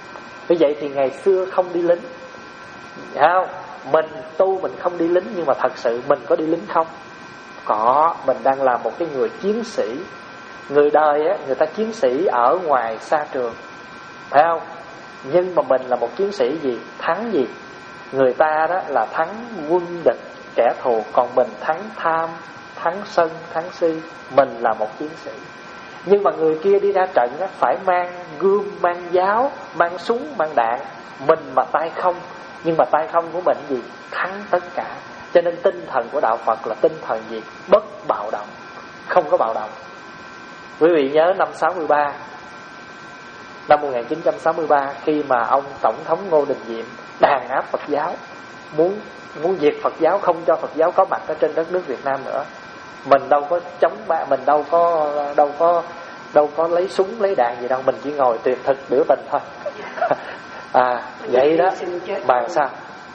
Vì vậy thì ngày xưa không đi lính, không? Mình tu mình không đi lính, nhưng mà thật sự mình có đi lính không? Có, mình đang là một cái người chiến sĩ. Người đời á, người ta chiến sĩ ở ngoài xa trường, phải không? Nhưng mà mình là một chiến sĩ gì? Thắng gì? Người ta đó là thắng quân địch kẻ thù, còn mình thắng tham, thắng sân, thắng si. Mình là một chiến sĩ. Nhưng mà người kia đi ra trận á, phải mang gươm, mang giáo, mang súng, mang đạn. Mình mà tay không, nhưng mà tay không của mình gì? Thắng tất cả. Cho nên tinh thần của đạo Phật là tinh thần gì? Bất bạo động, không có bạo động. Quý vị nhớ năm sáu mươi ba, năm một nghìn chín trăm sáu mươi ba, khi mà ông Tổng thống Ngô Đình Diệm đàn áp Phật giáo, muốn muốn diệt Phật giáo, không cho Phật giáo có mặt ở trên đất nước Việt Nam nữa. Mình đâu có chống bạ, mình đâu có đâu có đâu có lấy súng lấy đạn gì đâu, mình chỉ ngồi tuyệt thực biểu tình thôi. À vậy đó mà sao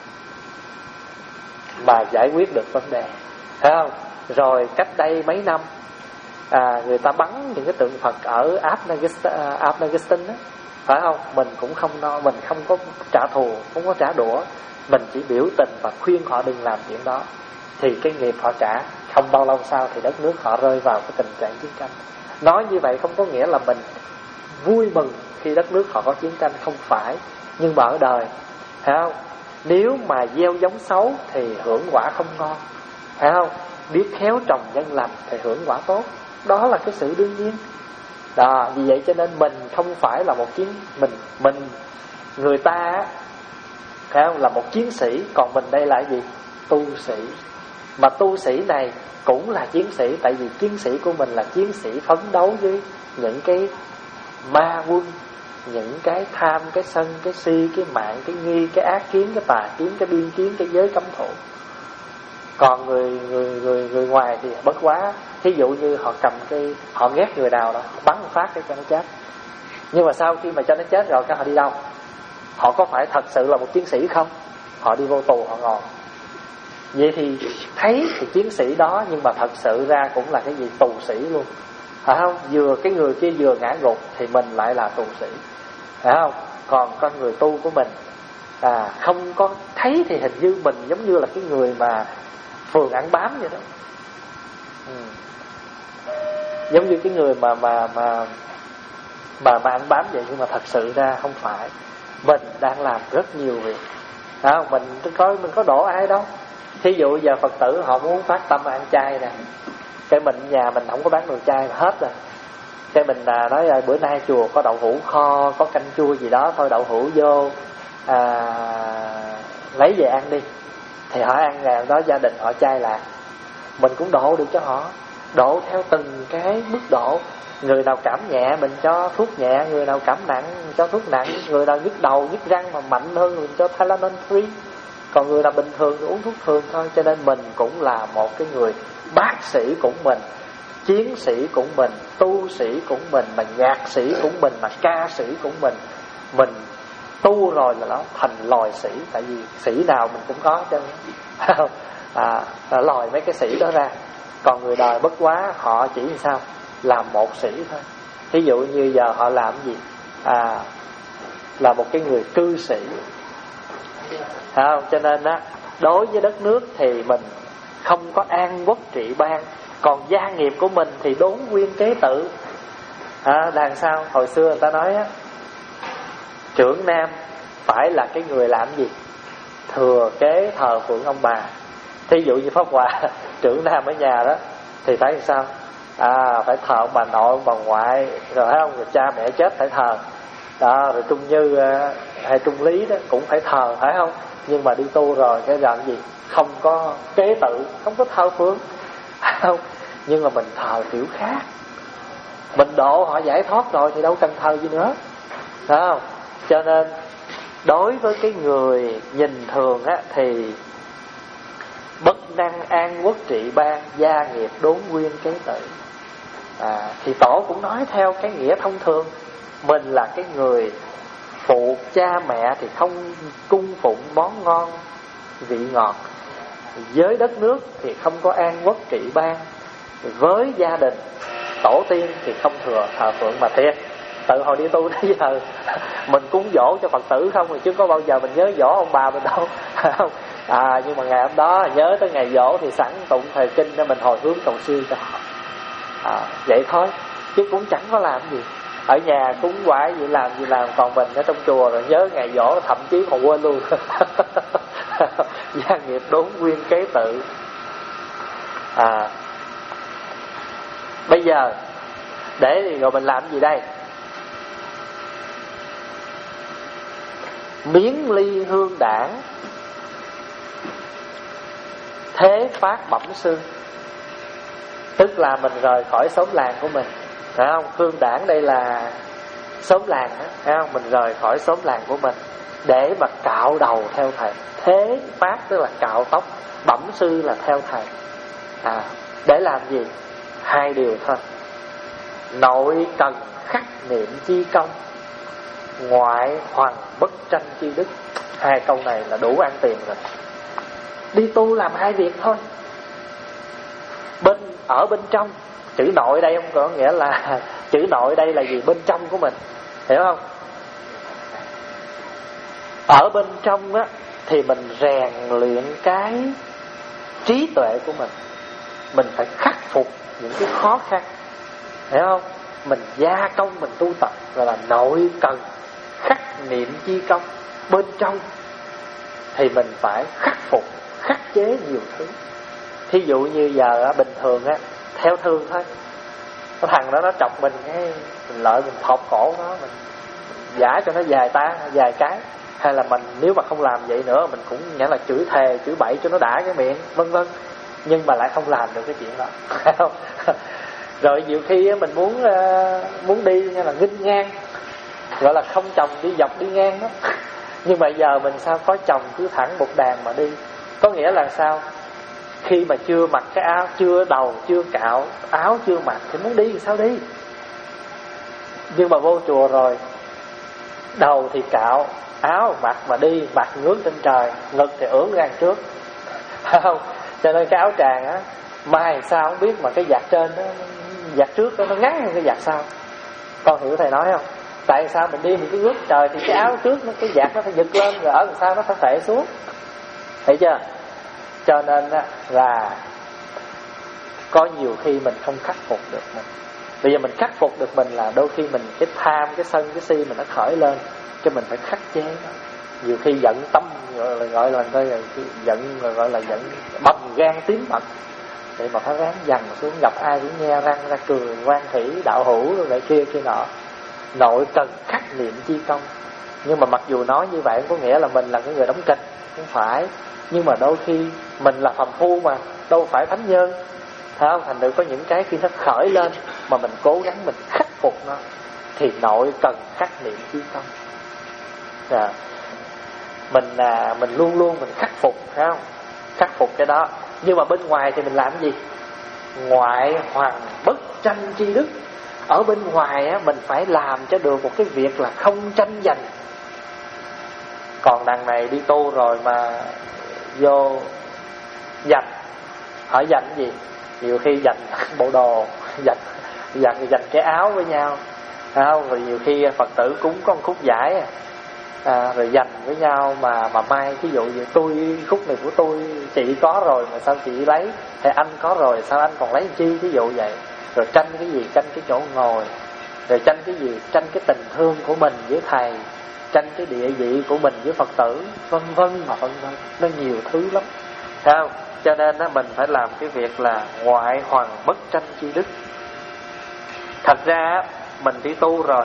mà giải quyết được vấn đề, thấy không? Rồi cách đây mấy năm, à, người ta bắn những cái tượng Phật ở Afghanistan đó, phải không? Mình cũng không no, mình không có trả thù, không có trả đũa, mình chỉ biểu tình và khuyên họ đừng làm chuyện đó. Thì cái nghiệp họ trả, không bao lâu sau thì đất nước họ rơi vào cái tình trạng chiến tranh. Nói như vậy không có nghĩa là mình vui mừng khi đất nước họ có chiến tranh, không phải. Nhưng mà ở đời, thấy không? Nếu mà gieo giống xấu thì hưởng quả không ngon, thấy không? Biết khéo trồng nhân lành thì hưởng quả tốt. Đó là cái sự đương nhiên. Đó, vì vậy cho nên mình không phải là một chiến mình mình người ta, thấy không, là một chiến sĩ, còn mình đây là gì? Tu sĩ. Mà tu sĩ này cũng là chiến sĩ, tại vì chiến sĩ của mình là chiến sĩ phấn đấu với những cái ma quân, những cái tham, cái sân, cái si, cái mạng, cái nghi, cái ác kiến, cái tà kiến, cái biên kiến, cái giới cấm thủ. Còn người người người người ngoài thì bất quá, thí dụ như họ cầm cái, họ ghét người nào đó, bắn một phát cái cho nó chết. Nhưng mà sau khi mà cho nó chết rồi, cái họ đi đâu? Họ có phải thật sự là một chiến sĩ không? Họ đi vô tù, họ ngồi. Vậy thì thấy thì chiến sĩ đó, nhưng mà thật sự ra cũng là cái gì? Tù sĩ luôn, phải không? Vừa cái người kia vừa ngã gục thì mình lại là tù sĩ, phải không? Còn con người tu của mình, à, không có thấy thì hình như mình giống như là cái người mà phường ăn bám vậy đó. Ừ. Giống như cái người mà mà mà mà mà ăn bám vậy, nhưng mà thật sự ra không phải. Mình đang làm rất nhiều việc, đó, mình có mình có đổ ai đâu. Thí dụ giờ Phật tử họ muốn phát tâm ăn chay nè, cái mình nhà mình không có bán đồ chay mà hết rồi. Cái mình là nói là bữa nay chùa có đậu hũ kho, có canh chua gì đó, thôi đậu hũ vô, à, lấy về ăn đi. Thì họ ăn ngày đó gia đình họ chay lạc, mình cũng độ được cho họ. Độ theo từng cái mức độ. Người nào cảm nhẹ mình cho thuốc nhẹ, người nào cảm nặng mình cho thuốc nặng, người nào nhức đầu nhức răng mà mạnh hơn mình cho Tylenol free, còn người nào bình thường thì uống thuốc thường thôi. Cho nên mình cũng là một cái người bác sĩ cũng mình, chiến sĩ cũng mình, tu sĩ cũng mình, mà nhạc sĩ cũng mình, mà ca sĩ cũng mình. Mình tu rồi là nó thành loài sĩ, tại vì sĩ nào mình cũng có chứ, à, lòi mấy cái sĩ đó ra. Còn người đời bất quá họ chỉ làm sao? Làm một sĩ thôi. Ví dụ như giờ họ làm gì? À, là một cái người cư sĩ, không? Cho nên á, đối với đất nước thì mình không có an quốc trị bang, còn gia nghiệp của mình thì đốn nguyên kế tự. À, đằng sau hồi xưa người ta nói á, trưởng nam phải là cái người làm gì? Thừa kế thờ phượng ông bà. Thí dụ như Pháp Hòa trưởng nam ở nhà đó thì phải sao? À, phải thờ ông bà nội, ông bà ngoại, rồi thấy không? Rồi cha mẹ chết phải thờ đó, rồi Trung Như hay Trung Lý đó cũng phải thờ, phải không? Nhưng mà đi tu rồi cái làm gì? Không có kế tự, không có thờ phượng, phải không? Nhưng mà mình thờ kiểu khác. Mình độ họ giải thoát rồi thì đâu cần thờ gì nữa, phải không? Cho nên đối với cái người nhìn thường á, thì bất năng an quốc trị bang, gia nghiệp đốn nguyên kế tự. À, thì tổ cũng nói theo cái nghĩa thông thường, mình là cái người phụ cha mẹ thì không cung phụng món ngon vị ngọt, với đất nước thì không có an quốc trị bang, với gia đình tổ tiên thì không thừa thờ phượng. Mà thiệt, tử hồi đi tu tới giờ mình cúng dỗ cho Phật tử không rồi, chứ có bao giờ mình nhớ dỗ ông bà mình đâu. Không. À, nhưng mà ngày hôm đó nhớ tới ngày dỗ thì sẵn tụng thời kinh để mình hồi hướng cầu siêu cho họ. À, vậy thôi, chứ cũng chẳng có làm gì. Ở nhà cúng quái gì làm gì làm, còn mình ở trong chùa rồi nhớ ngày dỗ thậm chí còn quên luôn. Gia nghiệp đốn nguyên kế tự. À, bây giờ để thì rồi mình làm gì đây? Miếng ly hương đảng, thế phát bẩm xương. Tức là mình rời khỏi xóm làng của mình, phải không? Hương đảng đây là xóm làng đó, phải không? Mình rời khỏi xóm làng của mình để mà cạo đầu theo thầy. Thế phát tức là cạo tóc, bẩm sư là theo thầy. À, để làm gì? Hai điều thôi. Nội cần khắc niệm chi công, ngoại hoàng bất tranh chi đức. Hai câu này là đủ ăn tiền rồi. Đi tu làm hai việc thôi. Bên ở bên trong, chữ nội đây không có nghĩa là chữ nội đây là gì? Bên trong của mình, hiểu không? Ở bên trong á thì mình rèn luyện cái trí tuệ của mình. Mình phải khắc phục những cái khó khăn, hiểu không? Mình gia công, mình tu tập, gọi là nội cần khắc niệm chi công. Bên trong thì mình phải khắc phục, khắc chế nhiều thứ. Thí dụ như giờ á, bình thường á, theo thương thôi, cái thằng đó nó chọc mình, cái mình lợi mình thọt cổ nó, mình giả cho nó dài ta dài cái. Hay là mình nếu mà không làm vậy nữa, mình cũng nghĩa là chửi thề, chửi bậy cho nó đã cái miệng, vân vân. Nhưng mà lại không làm được cái chuyện đó. Không? Rồi nhiều khi mình muốn muốn đi như là nghênh ngang, gọi là không chồng đi dọc đi ngang đó. Nhưng mà giờ mình sao có chồng cứ thẳng một đàn mà đi. Có nghĩa là sao? Khi mà chưa mặc cái áo, chưa đầu, chưa cạo, áo chưa mặc thì muốn đi thì sao đi? Nhưng mà vô chùa rồi, đầu thì cạo, áo mặc mà đi, mặc ngước trên trời, ngực thì ưỡn ra trước. Không? Cho nên cái áo tràng á, mai sao không biết mà cái vạt trên đó, vạt trước đó, nó ngắn hơn cái vạt sau. Con hiểu thầy nói không? Tại sao mình đi mình cứ ngước trời thì cái áo trước nó, cái vạt nó phải giật lên, rồi ở đằng sau nó phải phệ xuống. Thấy chưa? Cho nên á, là có nhiều khi mình không khắc phục được mình. Bây giờ mình khắc phục được mình là đôi khi mình cái tham, cái sân, cái si mình nó khởi lên, cho mình phải khắc chế nó. Nhiều khi giận tâm, gọi là gọi là thôi, giận gọi là giận bầm gan tím mặt, để mà phải ráng dằn xuống. Gặp ai cũng nghe răng ra cười, quan thủy đạo hữu rồi lại kia kia nọ. Nội cần khắc niệm chi công. Nhưng mà mặc dù nói như vậy có nghĩa là mình là cái người đóng kịch, không phải. Nhưng mà đôi khi mình là phàm phu mà, đâu phải thánh nhân, thấy không? Thành được có những cái khi nó khởi lên mà mình cố gắng mình khắc phục nó, thì nội cần khắc niệm chi công. À, mình à, mình luôn luôn mình khắc phục, thấy không? Khắc phục cái đó. Nhưng mà bên ngoài thì mình làm gì? Ngoại hoàng bất tranh chi đức. Ở bên ngoài á, mình phải làm cho được một cái việc là không tranh giành. Còn đằng này đi tu rồi mà vô giành, hỏi giành gì? Nhiều khi giành bộ đồ, giành giành giành cái áo với nhau, phải không? Rồi nhiều khi Phật tử cúng có một khúc giải, à, rồi giành với nhau mà mà mai ví dụ như tôi khúc này của tôi chị có rồi mà sao chị lấy, hay anh có rồi sao anh còn lấy chi, ví dụ vậy. Rồi tranh cái gì? Tranh cái chỗ ngồi. Rồi tranh cái gì? Tranh cái tình thương của mình với thầy, tranh cái địa vị của mình với Phật tử, vân vân mà vân vân. Nó nhiều thứ lắm, thấy không? Cho nên á, mình phải làm cái việc là ngoại hoàng bất tranh chi đức. Thật ra mình đi tu rồi,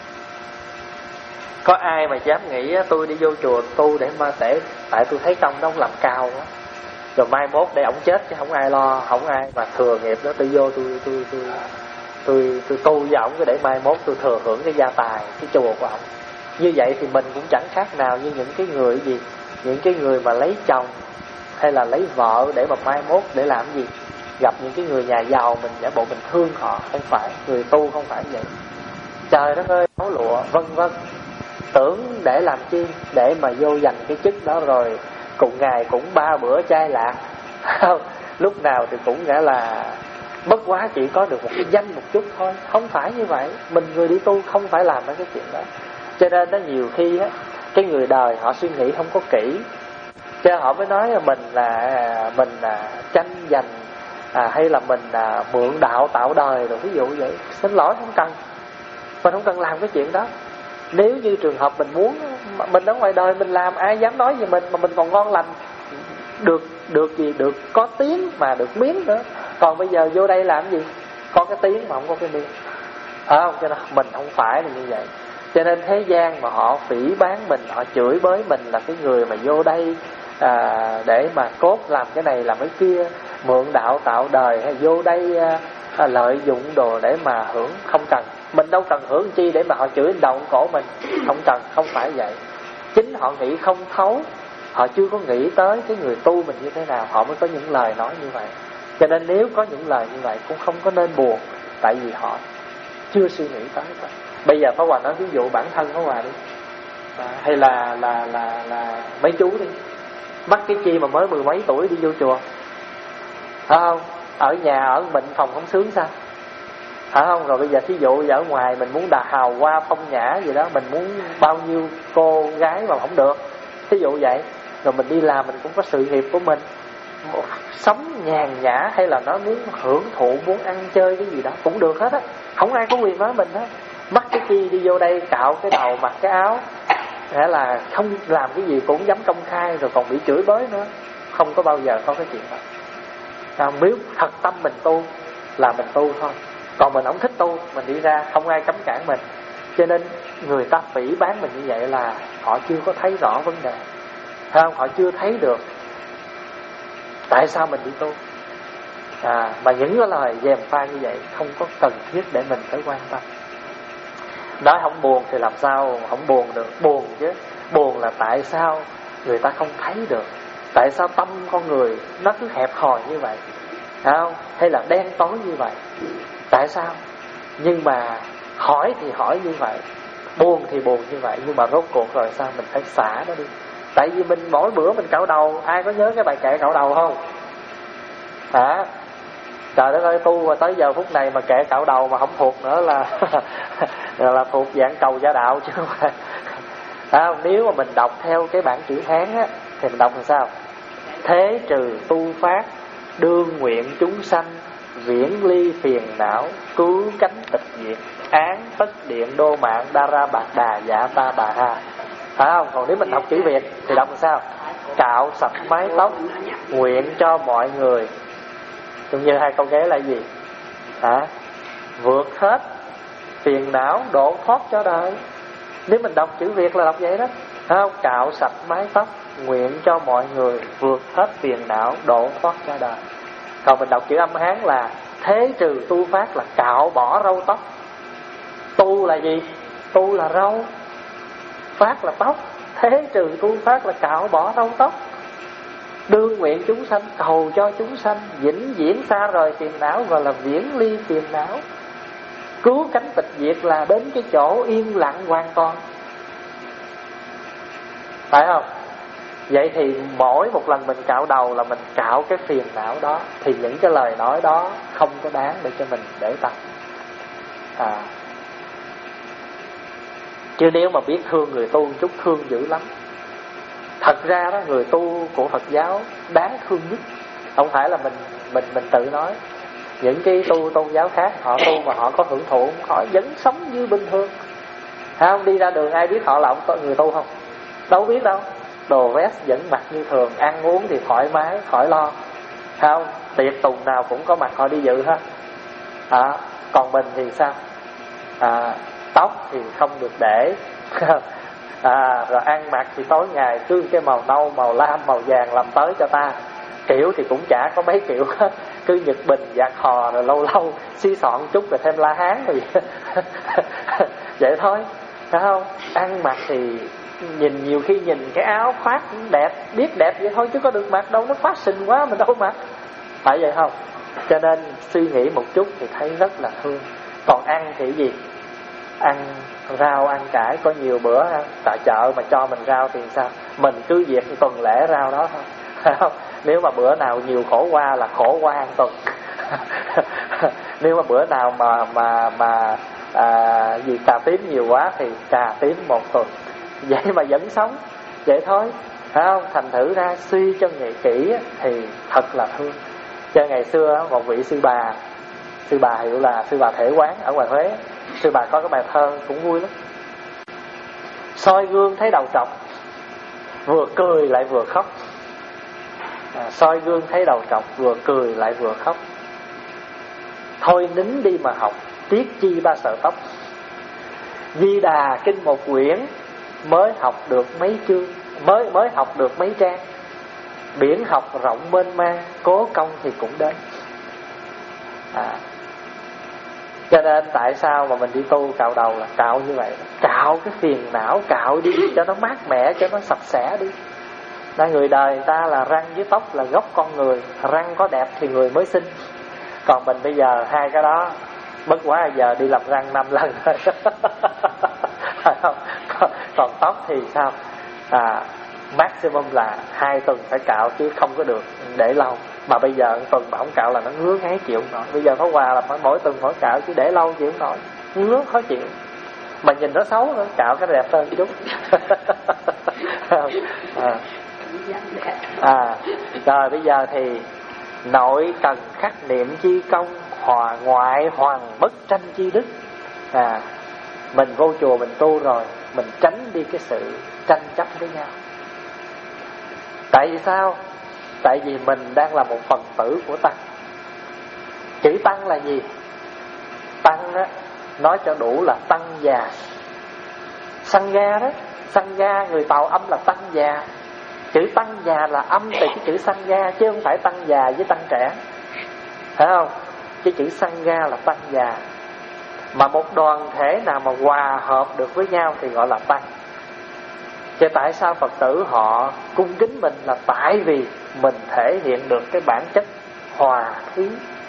có ai mà dám nghĩ tôi đi vô chùa tu để mà để tại tôi thấy công đó ông làm cao quá, rồi mai mốt để ổng chết chứ không ai lo, không ai mà thừa nghiệp đó tôi vô tôi tôi tôi tôi tôi tu với ổng để mai mốt tôi thừa hưởng cái gia tài cái chùa của ổng. Như vậy thì mình cũng chẳng khác nào như những cái người gì, những cái người mà lấy chồng hay là lấy vợ để mà mai mốt để làm gì? Gặp những cái người nhà giàu mình giả bộ mình thương họ. Không phải, người tu không phải vậy. Trời đất ơi, áo lụa vân vân, tưởng để làm chi? Để mà vô giành cái chức đó rồi cùng ngày cũng ba bữa chay lạc. Lúc nào thì cũng nghĩa là bất quá chỉ có được một cái danh một chút thôi. Không phải như vậy. Mình người đi tu không phải làm mấy cái chuyện đó. Cho nên nó nhiều khi á, cái người đời họ suy nghĩ không có kỹ, cho họ mới nói là mình là mình là tranh giành, à, hay là mình là mượn đạo tạo đời rồi ví dụ vậy. Xin lỗi, không cần. Mình không cần làm cái chuyện đó. Nếu như trường hợp mình muốn, mình ở ngoài đời mình làm, ai dám nói gì mình, mà mình còn ngon lành, được được gì, được có tiếng mà được miếng nữa. Còn bây giờ vô đây làm gì? Có cái tiếng mà không có cái miếng, à, không? Cho nên mình không phải là như vậy. Cho nên thế gian mà họ phỉ báng mình, họ chửi bới mình là cái người mà vô đây à, để mà cốt làm cái này làm cái kia, mượn đạo tạo đời, hay vô đây à, lợi dụng đồ để mà hưởng. Không cần. Mình đâu cần hưởng chi để mà họ chửi đầu cổ mình. Không cần, không phải vậy. Chính họ nghĩ không thấu, họ chưa có nghĩ tới cái người tu mình như thế nào, họ mới có những lời nói như vậy. Cho nên nếu có những lời như vậy cũng không có nên buồn, tại vì họ chưa suy nghĩ tới thôi. Bây giờ Pháp Hòa nói ví dụ bản thân Pháp Hòa đi, à, hay là là là là mấy chú đi, mắc cái chi mà mới mười mấy tuổi đi vô chùa, phải không? Ở nhà ở bệnh phòng không sướng sao, phải không? Rồi bây giờ thí dụ ở ngoài mình muốn đà hào hoa phong nhã gì đó, mình muốn bao nhiêu cô gái mà không được, thí dụ vậy. Rồi mình đi làm mình cũng có sự nghiệp của mình, sống nhàn nhã, hay là nó muốn hưởng thụ, muốn ăn chơi cái gì đó cũng được hết á, không ai có quyền nói mình hết. Mắc cái chi đi vô đây cạo cái đầu, mặc cái áo, nghĩa là không làm cái gì cũng dám công khai, rồi còn bị chửi bới nữa. Không có bao giờ có cái chuyện đó. À, nếu thật tâm mình tu là mình tu thôi. Còn mình không thích tu, mình đi ra không ai cấm cản mình. Cho nên người ta phỉ báng mình như vậy là họ chưa có thấy rõ vấn đề, không? Họ chưa thấy được tại sao mình đi tu. À, mà những cái lời gièm pha như vậy không có cần thiết để mình phải quan tâm. Nói không buồn thì làm sao không buồn được? Buồn chứ. Buồn là tại sao người ta không thấy được, tại sao tâm con người nó cứ hẹp hòi như vậy, không? Hay là đen tối như vậy, tại sao? Nhưng mà hỏi thì hỏi như vậy, buồn thì buồn như vậy, nhưng mà rốt cuộc rồi sao? Mình phải xả nó đi. Tại vì mình mỗi bữa mình cạo đầu, ai có nhớ cái bài kệ cạo đầu không? Hả? Trời đất ơi, tu mà tới giờ phút này mà kệ cạo đầu mà không thuộc nữa là là thuộc dạng cầu gia đạo chứ không phải. À, nếu mà mình đọc theo cái bản chữ Hán á, thì mình đọc làm sao? Thế trừ tu phát, đương nguyện chúng sanh, viễn ly phiền não, cứu cánh tịch diệt, án tất điện đô mạng, đa ra bạc đà dạ ta bà ha. Phải không? Còn nếu mình đọc chữ Việt thì đọc làm sao? Cạo sạch mái tóc, nguyện cho mọi người. Cũng như hai câu ghế là gì? Hả? Vượt hết phiền não, độ thoát cho đời. Nếu mình đọc chữ Việt là đọc vậy đó. Phải không? Cạo sạch mái tóc, nguyện cho mọi người, vượt hết phiền não, độ thoát cho đời. Còn mình đọc chữ âm Hán là thế trừ tu phát, là cạo bỏ râu tóc. Tu là gì? Tu là râu, phát là tóc. Thế trừ tu phát là cạo bỏ râu tóc. Đương nguyện chúng sanh, cầu cho chúng sanh vĩnh viễn xa rời phiền não, gọi là viễn ly phiền não. Cứu cánh tịch diệt là đến cái chỗ yên lặng hoàn toàn, phải không? Vậy thì mỗi một lần mình cạo đầu là mình cạo cái phiền não đó, thì những cái lời nói đó không có đáng để cho mình để tâm. À, chứ nếu mà biết thương người tu chút, thương dữ lắm. Thật ra đó, người tu của Phật giáo đáng thương nhất. Không phải là mình mình mình tự nói. Những cái tu tôn giáo khác, họ tu mà họ có hưởng thụ, họ vẫn sống như bình thường. Không, đi ra đường ai biết họ là người tu không? Đâu biết đâu. Đồ vest vẫn mặc như thường, ăn uống thì thoải mái, khỏi lo. Không, tiệc tùng nào cũng có mặt họ đi dự hết. À, còn mình thì sao? À, tóc thì không được để. À, rồi ăn mặc thì tối ngày cứ cái màu nâu, màu lam, màu vàng làm tới cho ta. Kiểu thì cũng chả có mấy kiểu hết, cứ Nhật Bình, Giặc Hò, rồi lâu lâu xí xọn chút rồi thêm La Hán rồi vậy. Vậy thôi, phải không? Ăn mặc thì nhìn, nhiều khi nhìn cái áo khoác đẹp, biết đẹp vậy thôi chứ có được mặc đâu, nó fashion quá mình đâu mặc. Phải vậy không? Cho nên suy nghĩ một chút thì thấy rất là thương. Còn ăn thì gì? Ăn rau, ăn cải, có nhiều bữa tại chợ mà cho mình rau thì sao? Mình cứ việc tuần lễ rau đó thôi, phải không? Nếu mà bữa nào nhiều khổ qua là khổ qua ăn tuần. Nếu mà bữa nào mà mà mà à, gì cà tím nhiều quá thì cà tím một tuần, vậy mà vẫn sống, vậy thôi, phải không? Thành thử ra suy cho nghệ kỹ thì thật là thương. Cho ngày xưa một vị sư bà, sư bà hiệu là sư bà Thể Quán ở ngoài Huế, sư bà có cái bài thơ cũng vui lắm. Soi gương thấy đầu trọc, vừa cười lại vừa khóc. à, Soi gương thấy đầu trọc, vừa cười lại vừa khóc. Thôi nín đi mà học, tiếc chi ba sợ tóc. Di Đà kinh một quyển, mới học được mấy chương, mới mới học được mấy trang. Biển học rộng mênh mang, cố công thì cũng đến. à, Cho nên tại sao mà mình đi tu cạo đầu là cạo như vậy, cạo cái phiền não, cạo đi cho nó mát mẻ, cho nó sạch sẽ đi. Là người đời người ta là răng với tóc là gốc con người, răng có đẹp thì người mới xinh. Còn mình bây giờ hai cái đó, bất quá giờ đi làm răng năm lần thôi. còn, còn tóc thì sao? À, maximum là hai tuần phải cạo chứ không có được để lâu. Mà bây giờ tuần mà không cạo là nó ngứa ngáy chịu không nổi. Bây giờ Pháp Hòa là phải mỗi tuần mỗi cạo, chứ để lâu chịu không nổi, ngứa khó chịu. Mà nhìn nó xấu nữa, cạo cái đẹp hơn chút. à. à Rồi bây giờ thì nội cần khắc niệm chi công, hòa ngoại hoàng bất tranh chi đức. à Mình vô chùa mình tu rồi, mình tránh đi cái sự tranh chấp với nhau. Tại vì sao? Tại vì mình đang là một phần tử của Tăng. Chữ Tăng là gì? Tăng á, nói cho đủ là Tăng già. Sangha đó, Sangha người Tàu âm là Tăng già. Chữ Tăng già là âm từ cái chữ Sangha, chứ không phải Tăng già với Tăng trẻ, phải không? Cái chữ Sangha là Tăng già. Mà một đoàn thể nào mà hòa hợp được với nhau thì gọi là Tăng. Chứ tại sao Phật tử họ cung kính mình là tại vì mình thể hiện được cái bản chất hòa khí,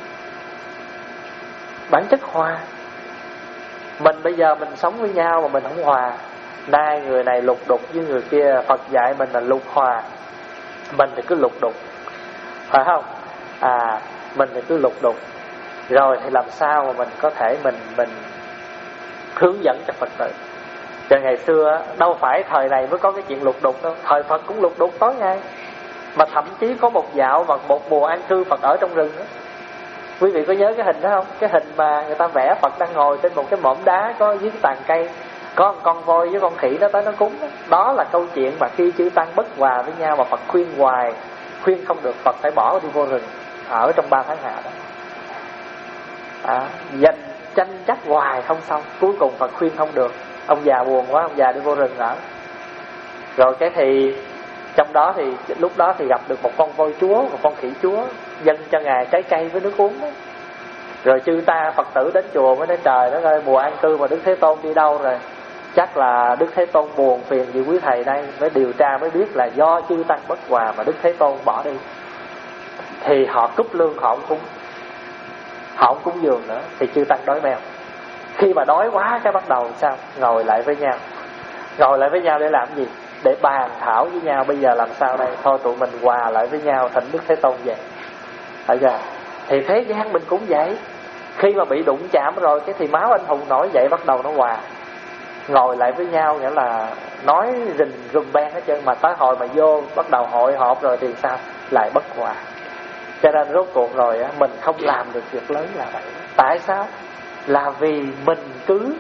bản chất hòa. Mình bây giờ mình sống với nhau mà mình không hòa, nay người này lục đục với người kia, Phật dạy mình là lục hòa, mình thì cứ lục đục, phải không? À, mình thì cứ lục đục, rồi thì làm sao mà mình có thể mình mình hướng dẫn cho Phật tử. Cho ngày xưa đâu phải thời này mới có cái chuyện lục đục đâu, thời Phật cũng lục đục tối ngày. Mà thậm chí có một dạo và một mùa an cư Phật ở trong rừng đó. Quý vị có nhớ cái hình đó không? Cái hình mà người ta vẽ Phật đang ngồi trên một cái mỏm đá có dưới cái tàn cây, có một con voi với con khỉ nó tới nó cúng đó. Đó là câu chuyện mà khi chư Tăng bất hòa với nhau mà Phật khuyên hoài, khuyên không được, Phật phải bỏ đi vô rừng ở trong ba tháng hạ đó. à, Danh tranh chấp hoài không xong, cuối cùng Phật khuyên không được, ông già buồn quá, ông già đi vô rừng ở. Rồi cái thì trong đó thì lúc đó thì gặp được một con voi chúa, một con khỉ chúa, dâng cho ngài trái cây với nước uống đó. Rồi chư ta Phật tử đến chùa mới nói trời đất ơi, mùa an cư mà Đức Thế Tôn đi đâu rồi? Chắc là Đức Thế Tôn buồn phiền vì quý thầy đây. Mới điều tra mới biết là do chư Tăng bất hòa mà Đức Thế Tôn bỏ đi. Thì họ cúp lương, họ không cúng, họ không cúng dường nữa, thì chư Tăng đói meo. Khi mà đói quá cái bắt đầu sao? Ngồi lại với nhau. Ngồi lại với nhau để làm gì? Để bàn thảo với nhau bây giờ làm sao đây? Thôi tụi mình hòa lại với nhau thỉnh Đức Thế Tôn về. Thấy chưa? Thì thế gian mình cũng vậy. Khi mà bị đụng chạm rồi cái thì máu anh hùng nổi dậy, bắt đầu nó hòa. Ngồi lại với nhau nghĩa là nói rình rùm beng hết trơn. Mà tới hồi mà vô bắt đầu hội họp rồi thì sao? Lại bất hòa. Cho nên rốt cuộc rồi á, mình không làm được việc lớn là vậy. Tại sao? Là vì mình cứ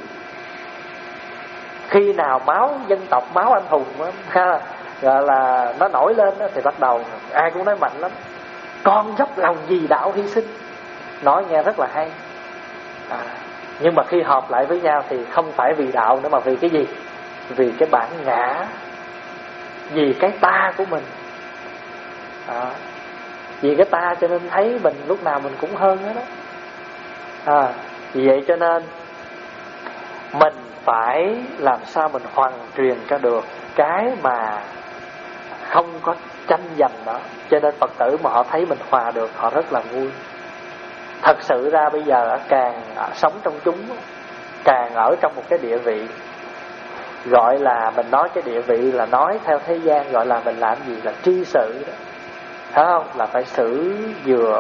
khi nào máu dân tộc, máu anh hùng á, ha, gọi là nó nổi lên đó, thì bắt đầu ai cũng nói mạnh lắm. Con dốc lòng vì đạo hy sinh, nói nghe rất là hay. à, Nhưng mà khi họp lại với nhau thì không phải vì đạo nữa, mà vì cái gì? Vì cái bản ngã, vì cái ta của mình. à, Vì cái ta cho nên thấy mình lúc nào mình cũng hơn hết đó. à, Vì vậy cho nên mình phải làm sao mình hoàn truyền cho được cái mà không có tranh giành đó. Cho nên Phật tử mà họ thấy mình hòa được, họ rất là vui. Thật sự ra bây giờ càng sống trong chúng, càng ở trong một cái địa vị, gọi là mình nói cái địa vị là nói theo thế gian gọi là mình làm gì là tri sự đó, phải không? Là phải xử vừa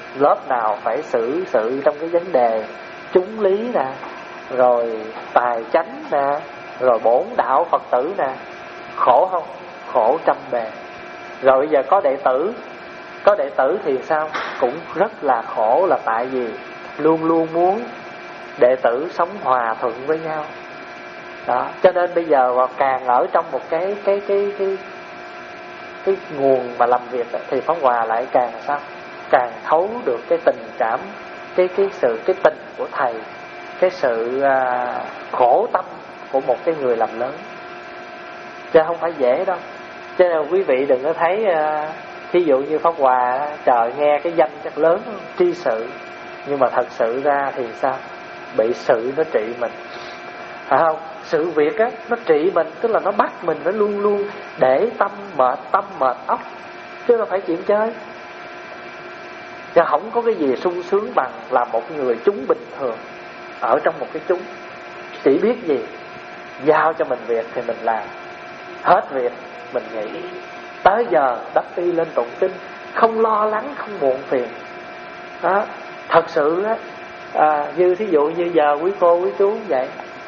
lớp nào phải xử sự trong cái vấn đề chúng lý nè, rồi tài chánh nè, rồi bổn đạo Phật tử nè. Khổ không? Khổ trăm bề. Rồi bây giờ có đệ tử, có đệ tử thì sao? Cũng rất là khổ, là tại vì luôn luôn muốn đệ tử sống hòa thuận với nhau. Đó, cho nên bây giờ mà càng ở trong một cái cái cái cái cái nguồn mà làm việc đó, thì Pháp Hòa lại càng sao? Càng thấu được cái tình cảm, cái cái sự cái tình của thầy, cái sự à, khổ tâm của một cái người làm lớn, chứ không phải dễ đâu. Cho nên quý vị đừng có thấy à, thí dụ như Pháp Hòa, trời nghe cái danh chắc lớn, tri sự, nhưng mà thật sự ra thì sao? Bị sự nó trị mình, phải không? Sự việc á, nó trị mình, tức là nó bắt mình phải luôn luôn để tâm mệt, tâm mệt óc, chứ đâu phải chuyện chơi. Chứ không có cái gì sung sướng bằng là một người chúng bình thường ở trong một cái chúng, chỉ biết gì giao cho mình việc thì mình làm, hết việc mình nghỉ, tới giờ đắp y lên tụng kinh, không lo lắng, không muộn phiền. Đó, thật sự á, à, như thí dụ như giờ quý cô quý chú vậy,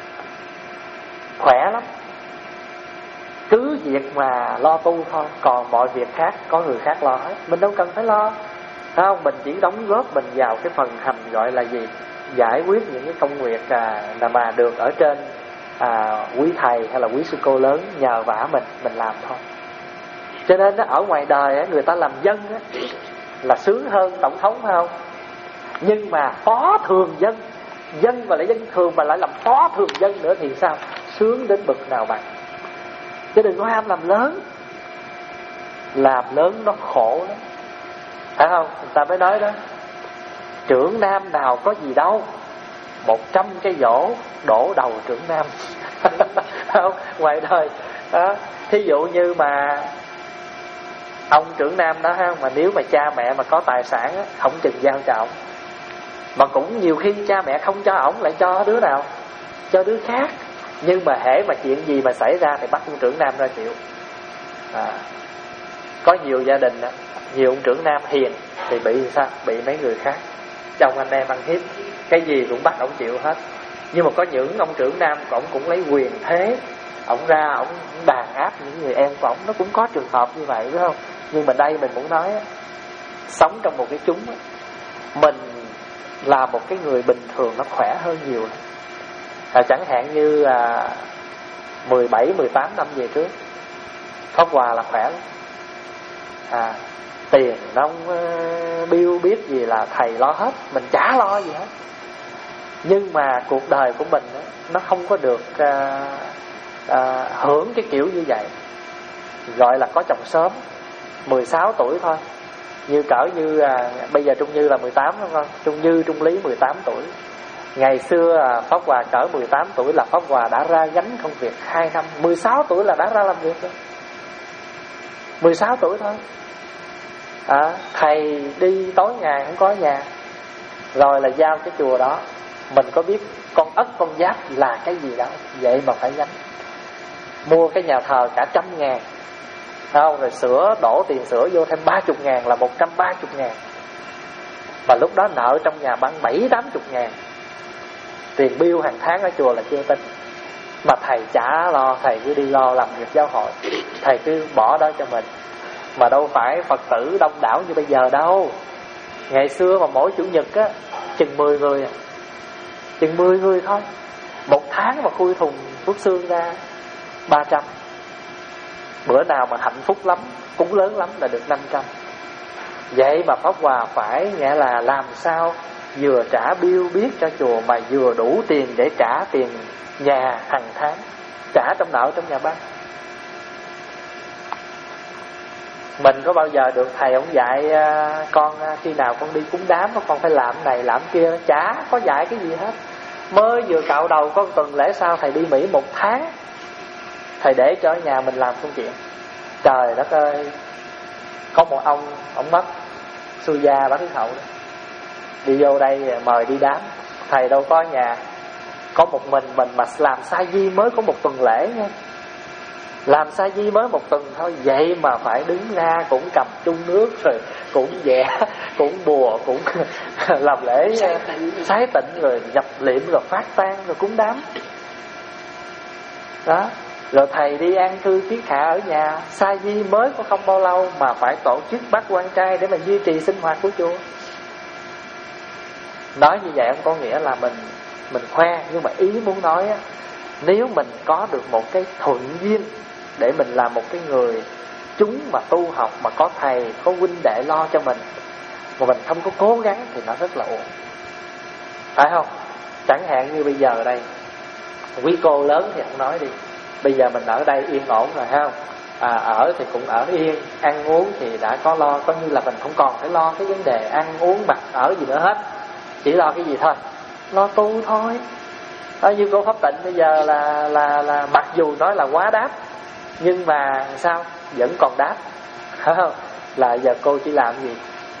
khỏe lắm, cứ việc mà lo tu thôi, còn mọi việc khác có người khác lo hết, mình đâu cần phải lo. Phải không? Mình chỉ đóng góp mình vào cái phần hành gọi là gì? Giải quyết những cái công việc à, mà được ở trên à, quý thầy hay là quý sư cô lớn nhờ vả mình, mình làm thôi. Cho nên đó, ở ngoài đời á, người ta làm dân á, là sướng hơn tổng thống, phải không? Nhưng mà phó thường dân, dân và lại dân thường mà lại làm phó thường dân nữa thì sao? Sướng đến bực nào bằng. Chứ đừng có ham làm lớn, làm lớn nó khổ lắm, phải không? Người ta mới nói đó, trưởng nam nào có gì đâu, một trăm cái dỗ đổ đầu trưởng nam. Không? Ngoài đời đó, thí dụ như mà ông trưởng nam đó ha, mà nếu mà cha mẹ mà có tài sản á, không chừng giao cho ổng, mà cũng nhiều khi cha mẹ không cho ổng lại cho đứa nào, cho đứa khác. Nhưng mà hễ mà chuyện gì mà xảy ra thì bắt ông trưởng nam ra chịu. À, có nhiều gia đình đó, nhiều ông trưởng nam hiền thì bị sao? Bị mấy người khác, chồng anh em ăn hiếp, cái gì cũng bắt ổng chịu hết. Nhưng mà có những ông trưởng nam ổng cũng lấy quyền thế, ổng ra ổng đàn áp những người em của ổng, nó cũng có trường hợp như vậy, phải không? Nhưng mà đây mình muốn nói, sống trong một cái chúng, mình là một cái người bình thường nó khỏe hơn nhiều. À, chẳng hạn như à, mười bảy, mười tám năm về trước, Pháp Hòa là khỏe lắm. À, tiền nông bill biết gì là thầy lo hết, mình chả lo gì hết. Nhưng mà cuộc đời của mình nó không có được à, à, hưởng cái kiểu như vậy. Gọi là có chồng sớm, mười sáu tuổi thôi. Như cỡ như à, bây giờ Trung Như là mười tám đúng không? Trung Như, Trung Lý mười tám tuổi. Ngày xưa à, Pháp Hòa cỡ mười tám tuổi là Pháp Hòa đã ra gánh công việc hai năm. Mười sáu tuổi là đã ra làm việc rồi, mười sáu tuổi thôi. À, thầy đi tối ngày không có nhà, rồi là giao cái chùa đó. Mình có biết con ất con giáp là cái gì đâu, vậy mà phải gánh. Mua cái nhà thờ cả trăm ngàn, không? Rồi sửa, đổ tiền sửa vô thêm ba chục ngàn là một trăm ba chục ngàn. Và lúc đó nợ trong nhà băng bảy tám chục ngàn. Tiền bill hàng tháng ở chùa là chưa tính. Mà thầy chả lo, thầy cứ đi lo làm việc giáo hội, thầy cứ bỏ đó cho mình. Mà đâu phải Phật tử đông đảo như bây giờ đâu. Ngày xưa mà mỗi chủ nhật á, chừng mười người, chừng mười người thôi. Một tháng mà khui thùng phước xương ra ba trăm. Bữa nào mà hạnh phúc lắm, cúng lớn lắm là được năm trăm. Vậy mà Pháp Hòa phải nghĩa là làm sao vừa trả bill biết cho chùa mà vừa đủ tiền để trả tiền nhà hàng tháng, trả trong nợ trong nhà băng. Mình có bao giờ được thầy ông dạy con khi nào con đi cúng đám con phải làm này làm kia, chả có dạy cái gì hết. Mới vừa cạo đầu có tuần lễ sau thầy đi Mỹ một tháng, thầy để cho ở nhà mình làm công chuyện. Trời đất ơi, có một ông, ông mất Sư Gia Bá Thứ Hậu đó, đi vô đây mời đi đám, thầy đâu có nhà, có một mình mình mà làm sa di mới có một tuần lễ nha. Làm sa di mới một tuần thôi, vậy mà phải đứng ra cũng cầm chung nước, rồi cũng vẽ, cũng bùa, cũng làm lễ sái tịnh, rồi nhập liệm, rồi phát tang, rồi cúng đám. Đó. Rồi thầy đi an cư kiết hạ ở nhà, sa di mới có không bao lâu mà phải tổ chức bắt quan trai để mà duy trì sinh hoạt của chùa. Nói như vậy không có nghĩa là mình mình khoe, nhưng mà ý muốn nói á, nếu mình có được một cái thuận duyên để mình làm một cái người chúng mà tu học, mà có thầy, có huynh đệ lo cho mình, mà mình không có cố gắng thì nó rất là uổng, phải không? Chẳng hạn như bây giờ đây, quý cô lớn thì không nói đi, bây giờ mình ở đây yên ổn rồi, phải không? À, ở thì cũng ở yên, ăn uống thì đã có lo, coi như là mình không còn phải lo cái vấn đề ăn uống mặc ở gì nữa hết, chỉ lo cái gì thôi, lo tu thôi. Đó, như cô Pháp Tịnh bây giờ là là là mặc dù nói là quá đáp, nhưng mà sao vẫn còn đáp, phải không? Là giờ cô chỉ làm gì,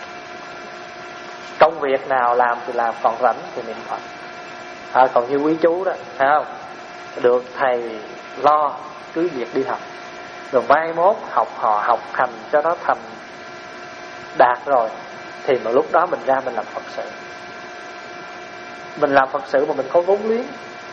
công việc nào làm thì làm, còn rảnh thì niệm Phật. À, còn như quý chú đó, phải không? Được thầy lo cứ việc đi học, rồi mai mốt học họ học hành cho nó thành đạt rồi, thì mà lúc đó mình ra mình làm Phật sự. Mình làm Phật sự mà mình có vốn liếng,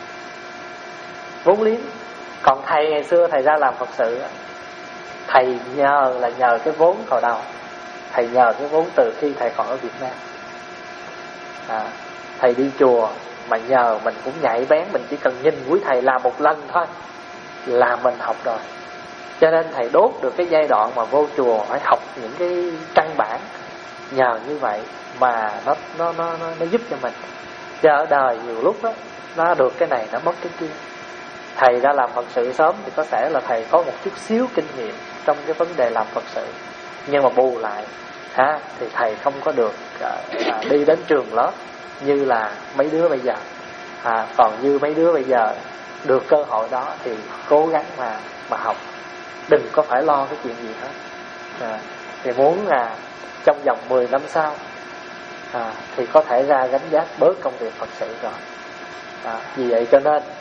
vốn liếng. Còn thầy ngày xưa thầy ra làm Phật sự, thầy nhờ là nhờ cái vốn hồi đầu, thầy nhờ cái vốn từ khi thầy còn ở Việt Nam. À, thầy đi chùa mà nhờ mình cũng nhạy bén, mình chỉ cần nhìn quý thầy làm một lần thôi là mình học rồi. Cho nên thầy đốt được cái giai đoạn mà vô chùa phải học những cái căn bản, nhờ như vậy mà nó nó nó nó, nó giúp cho mình. Chứ ở đời nhiều lúc đó, nó được cái này nó mất cái kia. Thầy ra làm Phật sự sớm thì có thể là thầy có một chút xíu kinh nghiệm trong cái vấn đề làm Phật sự, nhưng mà bù lại ha, thì thầy không có được à, à, đi đến trường lớp như là mấy đứa bây giờ. À, còn như mấy đứa bây giờ được cơ hội đó thì cố gắng mà mà học, đừng có phải lo cái chuyện gì hết. À, thì muốn là trong vòng mười năm sau à, thì có thể ra gánh vác bớt công việc Phật sự rồi. À, vì vậy cho nên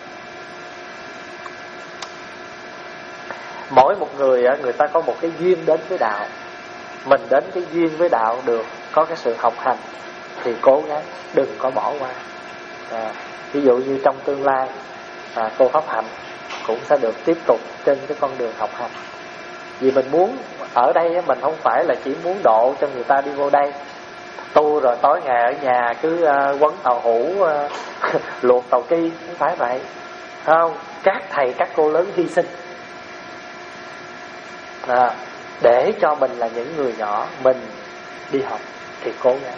mỗi một người người ta có một cái duyên đến với đạo. Mình đến cái duyên với đạo được, có cái sự học hành thì cố gắng, đừng có bỏ qua. À, ví dụ như trong tương lai à, cô Pháp Hạnh cũng sẽ được tiếp tục trên cái con đường học hành. Vì mình muốn ở đây mình không phải là chỉ muốn độ cho người ta đi vô đây tu rồi tối ngày ở nhà cứ uh, quấn tàu hũ, uh, luộc tàu ki, không phải vậy, không? Các thầy các cô lớn hy sinh à, để cho mình là những người nhỏ mình đi học thì cố gắng.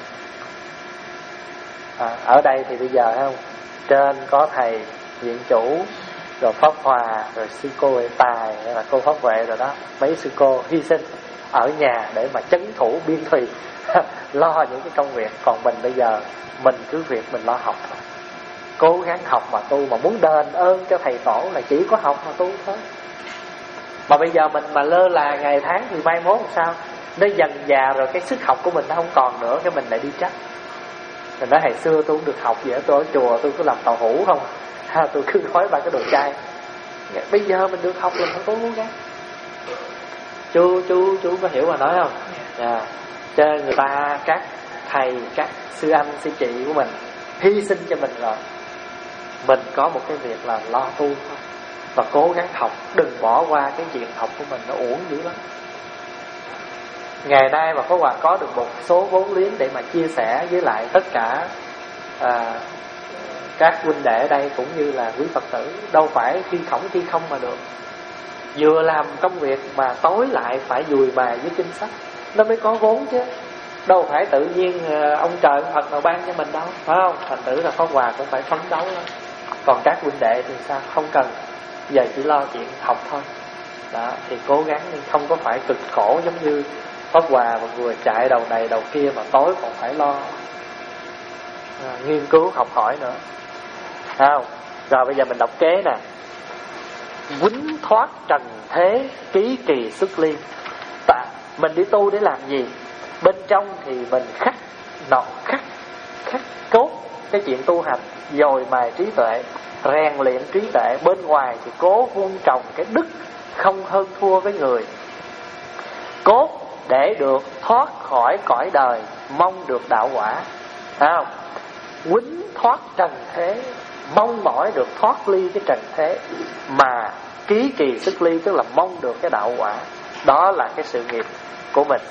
À, ở đây thì bây giờ không, trên có thầy viện chủ, rồi Pháp Hòa, rồi sư cô Huệ Tài, hay là cô Pháp Huệ rồi đó, mấy sư cô hy sinh ở nhà để mà trấn thủ biên thùy lo những cái công việc. Còn mình bây giờ mình cứ việc mình lo học thôi, cố gắng học mà tu. Mà muốn đền ơn cho thầy tổ là chỉ có học mà tu thôi. Mà bây giờ mình mà lơ là ngày tháng thì mai mốt sao nó dần già rồi, cái sức học của mình nó không còn nữa, cái mình lại đi trách. Mình nói hồi xưa tôi không được học vậy, tôi ở chùa tôi cứ làm tàu hũ không ha, tôi cứ gói ba cái đồ chai. Bây giờ mình được học, mình phải cố gắng. Chú chú chú có hiểu mà nói không? À, cho nên người ta, các thầy, các sư anh sư chị của mình hy sinh cho mình rồi, mình có một cái việc là lo tu thôi và cố gắng học, đừng bỏ qua cái chuyện học của mình, nó uổng dữ lắm. Ngày nay mà Pháp Hòa có được một số vốn liếng để mà chia sẻ với lại tất cả à, các huynh đệ ở đây cũng như là quý Phật tử, đâu phải khi khổng khi không mà được. Vừa làm công việc mà tối lại phải dùi bài với kinh sách, nó mới có vốn chứ. Đâu phải tự nhiên ông trời ông Phật nào ban cho mình đâu, phải không? Thành tử là Pháp Hòa cũng phải phấn đấu lắm. Còn các huynh đệ thì sao? Không cần, giờ chỉ lo chuyện học thôi. Đó, thì cố gắng nhưng không có phải cực khổ giống như Pháp Hòa mà vừa chạy đầu này đầu kia mà tối còn phải lo à, nghiên cứu học hỏi nữa. Không? Rồi bây giờ mình đọc kế nè. Quýnh thoát trần thế, ký kỳ xuất liên. Tạ, mình đi tu để làm gì? Bên trong thì mình khắc nọ khắc khắc cốt cái chuyện tu hành, dồi mài trí tuệ, rèn luyện trí tuệ. Bên ngoài thì cố vun trồng cái đức không hơn thua với người. Cốt để được thoát khỏi cõi đời, mong được đạo quả. Thấy không? Quýnh thoát trần thế, mong mỏi được thoát ly cái trần thế, mà ký kỳ xuất ly tức là mong được cái đạo quả. Đó là cái sự nghiệp của mình.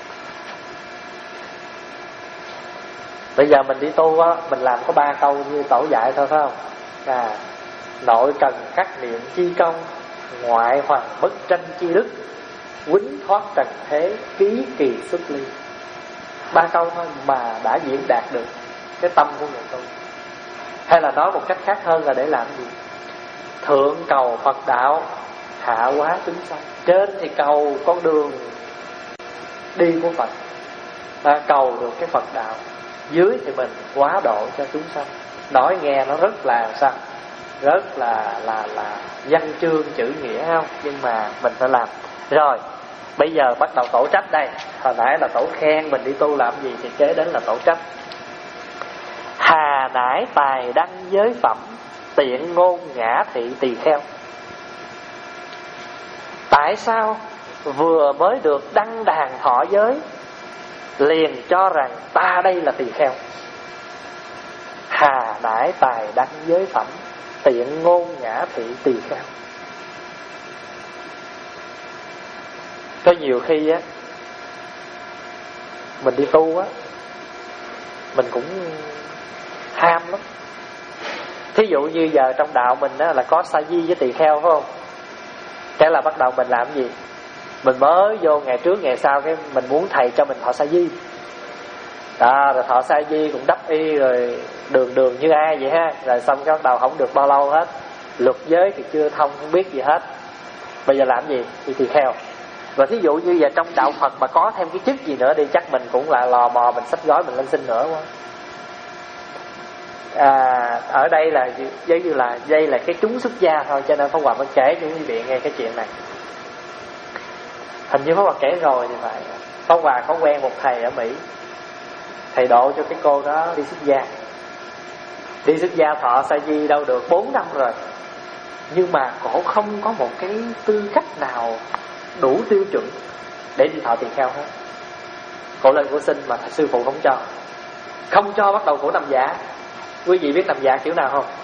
Bây giờ mình đi tu á, mình làm có ba câu như tổ dạy thôi, phải không? À, nội cần khắc niệm chi công, ngoại hoàng bất tranh chi đức, quýnh thoát trần thế, ký kỳ xuất ly. Ba câu thôi mà đã diễn đạt được cái tâm của người tu. Hay là nói một cách khác hơn là để làm gì? Thượng cầu Phật đạo, hạ hóa chúng sanh. Trên thì cầu con đường đi của Phật, ta cầu được cái Phật đạo. Dưới thì mình hóa độ cho chúng sanh. Nói nghe nó rất là sao? Rất là là là văn chương chữ nghĩa, không? Nhưng mà mình phải làm. Rồi, bây giờ bắt đầu tổ trách đây. Hồi nãy là tổ khen mình đi tu làm gì, thì kế đến là tổ trách. Hà nải tài đăng giới phẩm, tiện ngôn ngã thị tỳ kheo. Tại sao vừa mới được đăng đàn thọ giới liền cho rằng ta đây là tỳ kheo? Hà nải tài đăng giới phẩm, tiện ngôn ngã thị tỳ kheo. Có nhiều khi á, mình đi tu á, mình cũng ham lắm. Thí dụ như giờ trong đạo mình á, là có sa di với tỳ kheo, phải không? Cái là bắt đầu mình làm gì? Mình mới vô ngày trước ngày sau, cái mình muốn thầy cho mình thọ sa di. Đó, rồi thọ sa di cũng đắp y rồi đường đường như ai vậy ha. Rồi xong cái bắt đầu không được bao lâu hết, luật giới thì chưa thông, không biết gì hết. Bây giờ làm gì? Đi tỳ kheo. Và thí dụ như giờ trong đạo Phật mà có thêm cái chức gì nữa đi, chắc mình cũng lại lò mò, mình xách gói mình lên xin nữa quá. À, ở đây là giống như là đây là cái chúng xuất gia thôi, cho nên Pháp Hòa mới kể cho quý vị nghe cái chuyện này. Hình như Pháp Hòa kể rồi thì phải. Pháp Hòa có quen một thầy ở Mỹ, thầy độ cho cái cô đó đi xuất gia. Đi xuất gia thọ sa di đâu được bốn năm rồi, nhưng mà cổ không có một cái tư cách nào đủ tiêu chuẩn để đi thọ tỳ kheo hết. Cổ lên cổ xin mà sư phụ không cho. Không cho bắt đầu cổ nằm giả. Quý vị biết nằm giả kiểu nào không?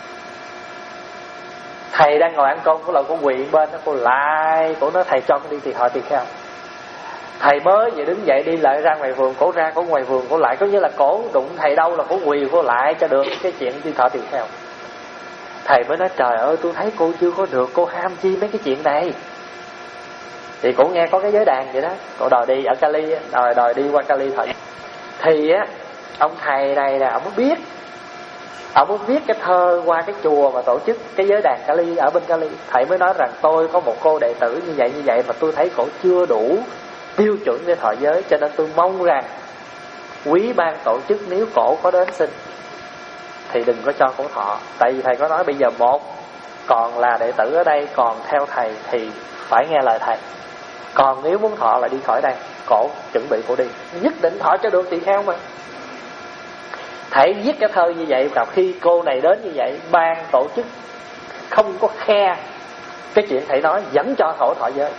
Thầy đang ngồi ăn cơm, cổ lại cổ quỳ bên đó, cổ lại, cổ nói thầy cho con đi thì thọ tỳ kheo. Thầy mới vừa đứng dậy đi lại ra ngoài vườn, cổ ra cổ ngoài vườn, cổ lại, có như là cổ đụng thầy đâu là cổ quỳ cổ lại cho được cái chuyện đi thọ tỳ kheo. Thầy mới nói trời ơi, tôi thấy cô chưa có được, cô ham chi mấy cái chuyện này. Thì cổ nghe có cái giới đàn vậy đó, cổ đòi đi ở Cali, đòi đòi đi qua Cali thọ. Thì á, ông thầy này nè, ông mới biết, ông mới viết cái thơ qua cái chùa mà tổ chức cái giới đàn Cali ở bên Cali. Thầy mới nói rằng tôi có một cô đệ tử như vậy như vậy mà tôi thấy cổ chưa đủ tiêu chuẩn để thọ giới, cho nên tôi mong rằng quý ban tổ chức nếu cổ có đến xin thì đừng có cho cổ thọ. Tại vì thầy có nói bây giờ một còn là đệ tử ở đây, còn theo thầy thì phải nghe lời thầy, còn nếu muốn thọ là đi khỏi đây. Cổ chuẩn bị cổ đi, nhất định thọ cho được tỳ kheo mà. Thầy viết cái thơ như vậy, và khi cô này đến như vậy, ban tổ chức không có khe cái chuyện thầy nói, vẫn cho thọ thọ giới,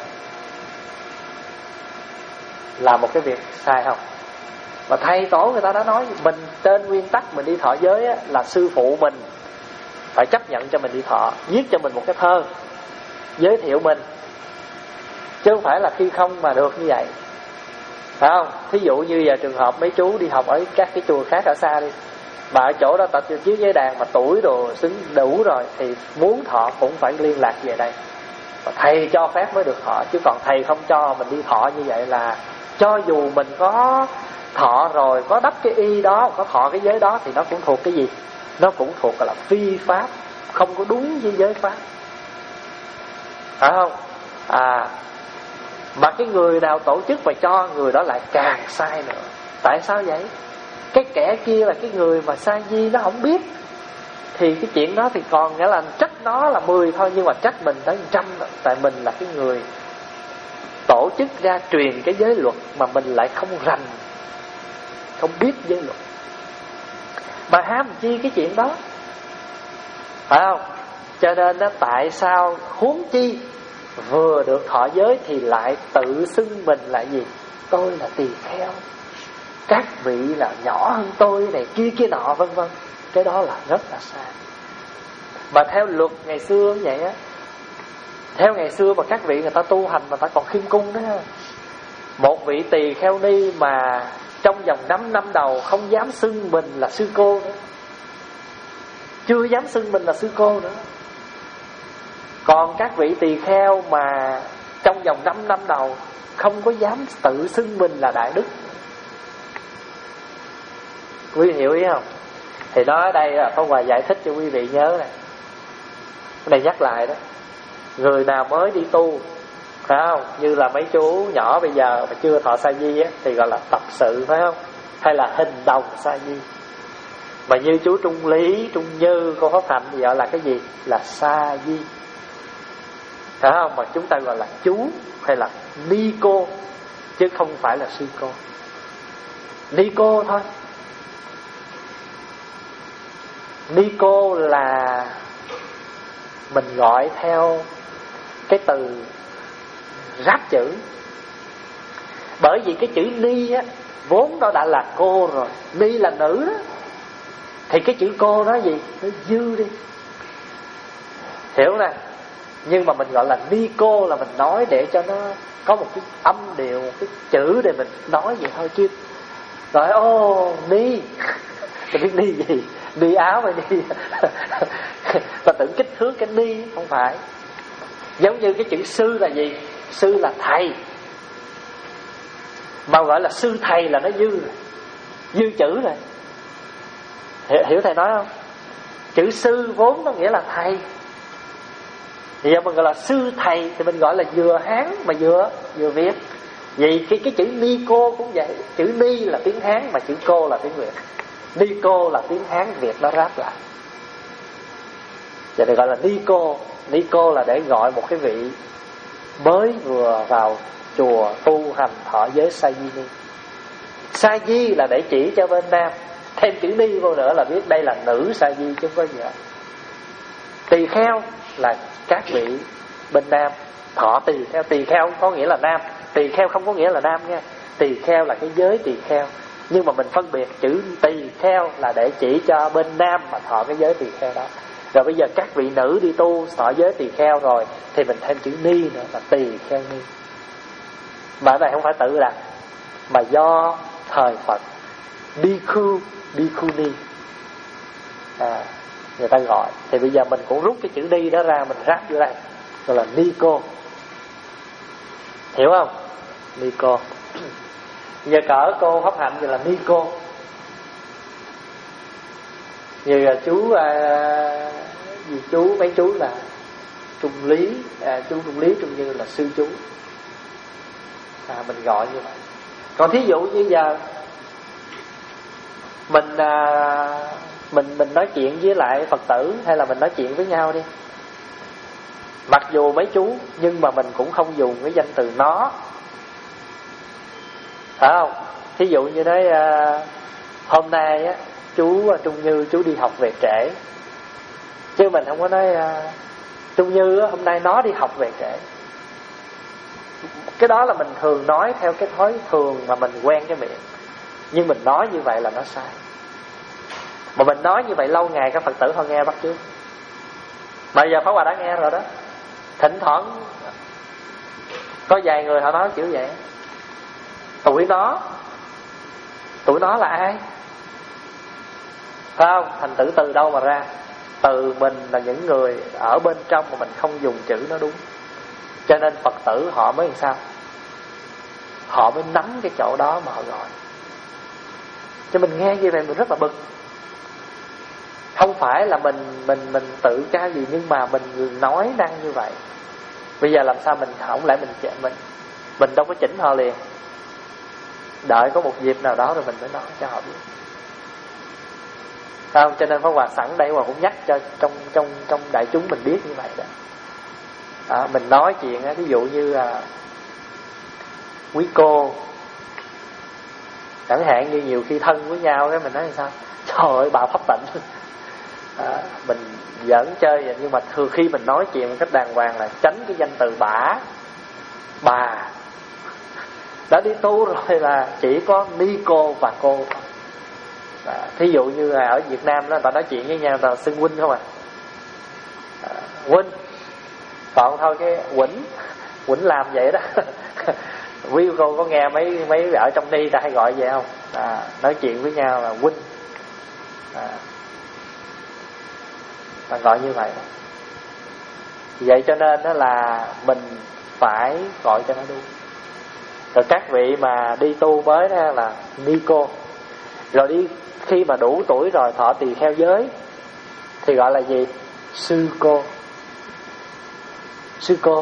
là một cái việc sai không? Và thầy tổ người ta đã nói mình trên nguyên tắc mình đi thọ giới á, là sư phụ mình phải chấp nhận cho mình đi thọ, viết cho mình một cái thơ giới thiệu mình, chứ không phải là khi không mà được như vậy, phải không? Thí dụ như giờ trường hợp mấy chú đi học ở các cái chùa khác ở xa đi, mà ở chỗ đó tập chiếu giấy đàn mà tuổi đồ xứng đủ rồi thì muốn thọ cũng phải liên lạc về đây, và thầy cho phép mới được thọ. Chứ còn thầy không cho mình đi thọ như vậy là cho dù mình có thọ rồi, có đắp cái y đó, có thọ cái giới đó, thì nó cũng thuộc cái gì? Nó cũng thuộc là phi pháp, không có đúng với giới pháp, phải không? À, mà cái người nào tổ chức và cho người đó lại càng sai nữa. Tại sao vậy? Cái kẻ kia là cái người mà sa di nó không biết, thì cái chuyện đó thì còn nghĩa là trách nó là mười thôi, nhưng mà trách mình tới trăm. Tại mình là cái người tổ chức ra truyền cái giới luật mà mình lại không rành, không biết giới luật, mà ham chi cái chuyện đó, phải không? Cho nên đó, tại sao huống chi vừa được thọ giới thì lại tự xưng mình là gì? Tôi là tỳ kheo, các vị là nhỏ hơn tôi này kia kia nọ vân vân. Cái đó là rất là sai. Mà theo luật ngày xưa như vậy á, theo ngày xưa mà các vị người ta tu hành mà người ta còn khiêm cung đó. Một vị tỳ kheo ni mà trong vòng năm năm đầu không dám xưng mình là sư cô nữa, chưa dám xưng mình là sư cô nữa. Còn các vị tỳ kheo mà trong vòng năm năm đầu không có dám tự xưng mình là đại đức. Quý vị hiểu ý không? Thì nói ở đây là Pháp Hòa giải thích cho quý vị nhớ này. Cái này nhắc lại đó. Người nào mới đi tu, phải không? Như là mấy chú nhỏ bây giờ mà chưa thọ sa di á, thì gọi là tập sự, phải không? Hay là hình đồng sa di. Mà như chú Trung Lý, Trung Như, cô Pháp Hạnh thì gọi là cái gì? Là sa di, phải không? Mà chúng ta gọi là chú hay là ni cô, chứ không phải là sư cô. Ni cô thôi. Ni cô là mình gọi theo cái từ ráp chữ. Bởi vì cái chữ ni á vốn nó đã là cô rồi, ni là nữ đó, thì cái chữ cô đó gì? Nó dư đi, hiểu nè. Nhưng mà mình gọi là ni cô là mình nói để cho nó có một cái âm điệu, một cái chữ để mình nói vậy thôi. Chứ rồi ô ni tôi biết ni gì? Ni áo hay ni ta tưởng kích thước cái ni, không phải. Giống như cái chữ sư là gì? Sư là thầy, mà gọi là sư thầy là nó dư rồi, dư chữ rồi. Hiểu, hiểu thầy nói không? Chữ sư vốn nó nghĩa là thầy, thì giờ mình gọi là sư thầy thì mình gọi là vừa Hán mà vừa vừa Việt. Vì cái cái chữ ni cô cũng vậy. Chữ ni là tiếng Hán mà chữ cô là tiếng Việt. Ni cô là tiếng Hán Việt nó ráp lại, giờ được gọi là ni cô. Ni cô là để gọi một cái vị mới vừa vào chùa tu hành thọ giới sa di ni. Sa di là để chỉ cho bên nam, thêm chữ ni vô nữa là biết đây là nữ sa di chứ không có gì hết. Tỳ kheo là các vị bên nam thọ tỳ kheo. Tỳ kheo có nghĩa là nam, tỳ kheo không có nghĩa là nam nha. Tỳ kheo là cái giới tỳ kheo, nhưng mà mình phân biệt chữ tỳ kheo là để chỉ cho bên nam mà thọ cái giới tỳ kheo đó. Rồi bây giờ các vị nữ đi tu thọ giới tỳ kheo rồi thì mình thêm chữ ni nữa là tỳ kheo ni. Mà cái này không phải tự đặt, mà do thời Phật Bhikkhu, Bhikkhuni à, người ta gọi. Thì bây giờ mình cũng rút cái chữ ni đó ra, mình ráp vô đây gọi là ni cô, hiểu không? Ni cô. Giờ cỡ cô Pháp Hạnh thì là ni cô. Như là chú à, gì chú mấy chú là Trung Lý, à, chú Trung Lý Trung Như là sư chú, à, mình gọi như vậy. Còn thí dụ như giờ mình à, mình mình nói chuyện với lại Phật tử hay là mình nói chuyện với nhau đi, mặc dù mấy chú nhưng mà mình cũng không dùng cái danh từ nó, phải không? Thí dụ như nói à, hôm nay á chú Trung Như chú đi học về trễ, chứ mình không có nói à, Trung Như á, hôm nay nó đi học về trễ. Cái đó là mình thường nói theo cái thói thường mà mình quen cái miệng, nhưng mình nói như vậy là nó sai. Mà mình nói như vậy lâu ngày các Phật tử họ nghe bắt chước. Mà giờ Pháp Hòa đã nghe rồi đó. Thỉnh thoảng có vài người họ nói kiểu vậy. Tụi nó, tụi nó là ai? Phải không? Thành tử từ đâu mà ra? Từ mình là những người ở bên trong mà mình không dùng chữ nó đúng, cho nên Phật tử họ mới làm sao? Họ mới nắm cái chỗ đó mà họ gọi. Cho mình nghe như vậy mình rất là bực. Không phải là mình mình mình tự ca gì, nhưng mà mình nói năng như vậy. Bây giờ làm sao mình không lẽ mình mình mình đâu có chỉnh họ liền. Đợi có một dịp nào đó rồi mình mới nói cho họ biết. Không, cho nên Pháp Hòa sẵn đây Hòa cũng nhắc cho trong trong trong đại chúng mình biết như vậy đó. À, mình nói chuyện á, ví dụ như là quý cô, chẳng hạn như nhiều khi thân với nhau cái mình nói là sao? Trời ơi bà Pháp Tịnh, à, mình giỡn chơi vậy, nhưng mà thường khi mình nói chuyện một cách đàng hoàng là tránh cái danh từ bả, bà. Đã đi tu rồi là chỉ có ni cô và cô. À, thí dụ như là ở Việt Nam đó, ta nói chuyện với nhau ta xưng huynh không à, à huynh. Còn thôi cái Quỳnh, Quỳnh làm vậy đó. Quý cô có nghe mấy mấy ở trong ni ta hay gọi vậy không? À, nói chuyện với nhau là huynh. À, ta gọi như vậy. Vậy cho nên đó là mình phải gọi cho nó đúng. Rồi các vị mà đi tu mới đó là ni cô. Rồi đi khi mà đủ tuổi rồi thọ tỳ kheo giới thì gọi là gì? Sư cô. Sư cô.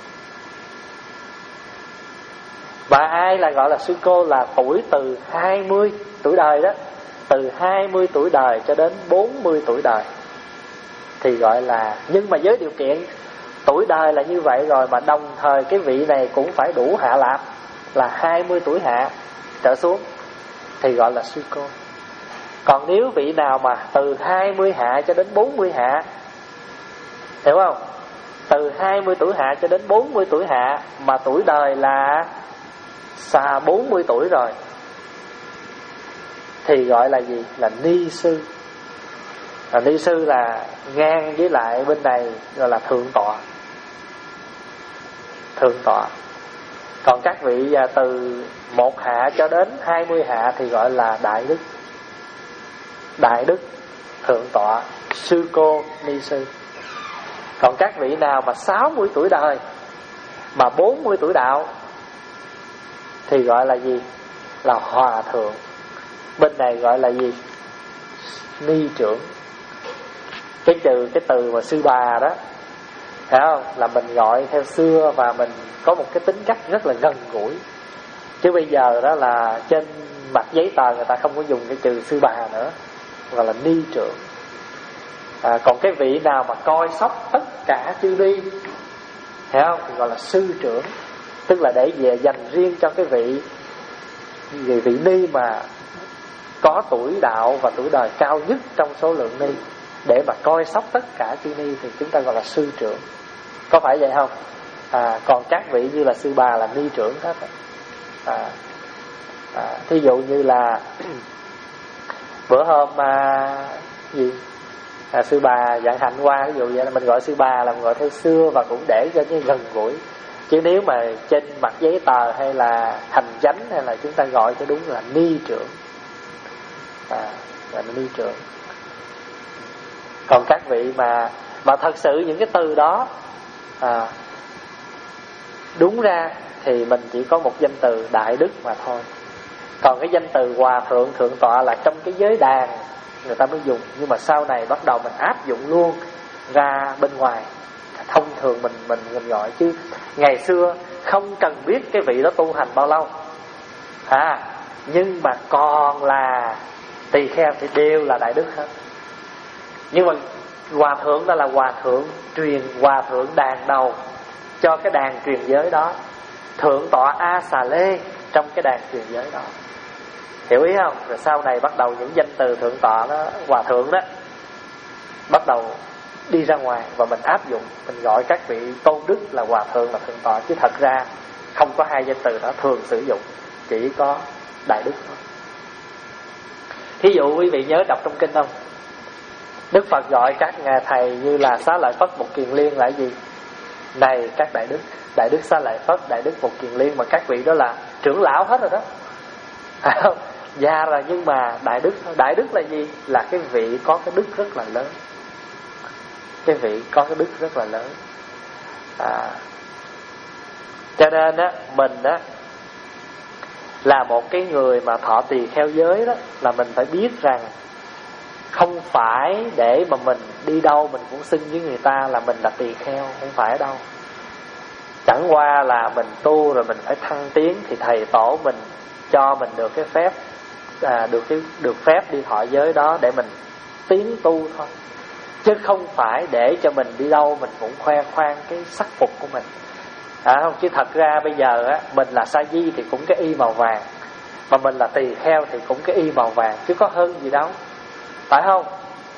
Và ai là gọi là sư cô? Là tuổi từ hai mươi tuổi đời đó, từ hai mươi tuổi đời cho đến bốn mươi tuổi đời thì gọi là, nhưng mà với điều kiện tuổi đời là như vậy rồi mà đồng thời cái vị này cũng phải đủ hạ lạp là hai mươi tuổi hạ trở xuống thì gọi là sư cô. Còn nếu vị nào mà từ hai mươi hạ cho đến bốn mươi hạ, hiểu không? Từ hai mươi tuổi hạ cho đến bốn mươi tuổi hạ mà tuổi đời là xa bốn mươi tuổi rồi thì gọi là gì? Là ni sư. Là ni sư là ngang với lại bên này gọi là thượng tọa. Thượng tọa. Còn các vị từ một hạ cho đến hai mươi hạ thì gọi là đại đức. Đại đức, thượng tọa, sư cô, ni sư. Còn các vị nào mà sáu mươi tuổi đời mà bốn mươi tuổi đạo thì gọi là gì? Là hòa thượng. Bên này gọi là gì? Ni trưởng. Cái trừ cái từ mà sư bà đó, thấy không? Là mình gọi theo xưa và mình có một cái tính cách rất là gần gũi. Chứ bây giờ đó là trên mặt giấy tờ người ta không có dùng cái từ sư bà nữa, gọi là ni trưởng. À, còn cái vị nào mà coi sóc tất cả chư ni, hiểu không? Thì gọi là sư trưởng. Tức là để về dành riêng cho cái vị vị, vị ni mà có tuổi đạo và tuổi đời cao nhất trong số lượng ni, để mà coi sóc tất cả chư ni thì chúng ta gọi là sư trưởng. Có phải vậy không? À, còn các vị như là sư bà là ni trưởng hết. À, à, thí dụ như là bữa hôm mà gì à, sư bà dạng hạnh qua, ví dụ vậy là mình gọi sư bà là mình gọi theo xưa và cũng để cho cái gần gũi. Chứ nếu mà trên mặt giấy tờ hay là hành chánh hay là chúng ta gọi cho đúng là ni trưởng. À, là ni trưởng. Còn các vị mà mà thật sự những cái từ đó à, đúng ra thì mình chỉ có một danh từ đại đức mà thôi. Còn cái danh từ hòa thượng, thượng tọa là trong cái giới đàn người ta mới dùng, nhưng mà sau này bắt đầu mình áp dụng luôn ra bên ngoài. Thông thường mình mình mình gọi, chứ ngày xưa không cần biết cái vị đó tu hành bao lâu à, nhưng mà còn là tỳ kheo thì đều là đại đức hết. Nhưng mà hòa thượng đó là hòa thượng truyền, hòa thượng đàn đầu cho cái đàn truyền giới đó, thượng tọa A Xà Lê trong cái đàn truyền giới đó. Hiểu ý không? Rồi sau này bắt đầu những danh từ thượng tọa đó, hòa thượng đó bắt đầu đi ra ngoài và mình áp dụng, mình gọi các vị tôn đức là hòa thượng, là thượng tọa, chứ thật ra không có hai danh từ đó thường sử dụng, chỉ có đại đức thôi. Thí dụ quý vị nhớ đọc trong kinh không? Đức Phật gọi các ngài thầy như là Xá Lợi Phất, Mục Kiền Liên là gì? Này các đại đức, đại đức Xá Lợi Phất, đại đức Mục Kiền Liên, mà các vị đó là trưởng lão hết rồi đó. Không? Già rồi nhưng mà đại đức. Đại đức là gì? Là cái vị có cái đức rất là lớn. Cái vị có cái đức rất là lớn à, cho nên á mình á là một cái người mà thọ tỳ kheo giới đó, là mình phải biết rằng không phải để mà mình đi đâu mình cũng xưng với người ta là mình là tỳ kheo, không phải đâu. Chẳng qua là mình tu rồi mình phải thăng tiến thì thầy tổ mình cho mình được cái phép à, được cái được phép đi thọ giới đó để mình tiến tu thôi, chứ không phải để cho mình đi đâu mình cũng khoe khoang cái sắc phục của mình à, không. Chứ thật ra bây giờ á, mình là sa di thì cũng cái y màu vàng, mà mình là tỳ kheo thì cũng cái y màu vàng, chứ có hơn gì đâu, phải không?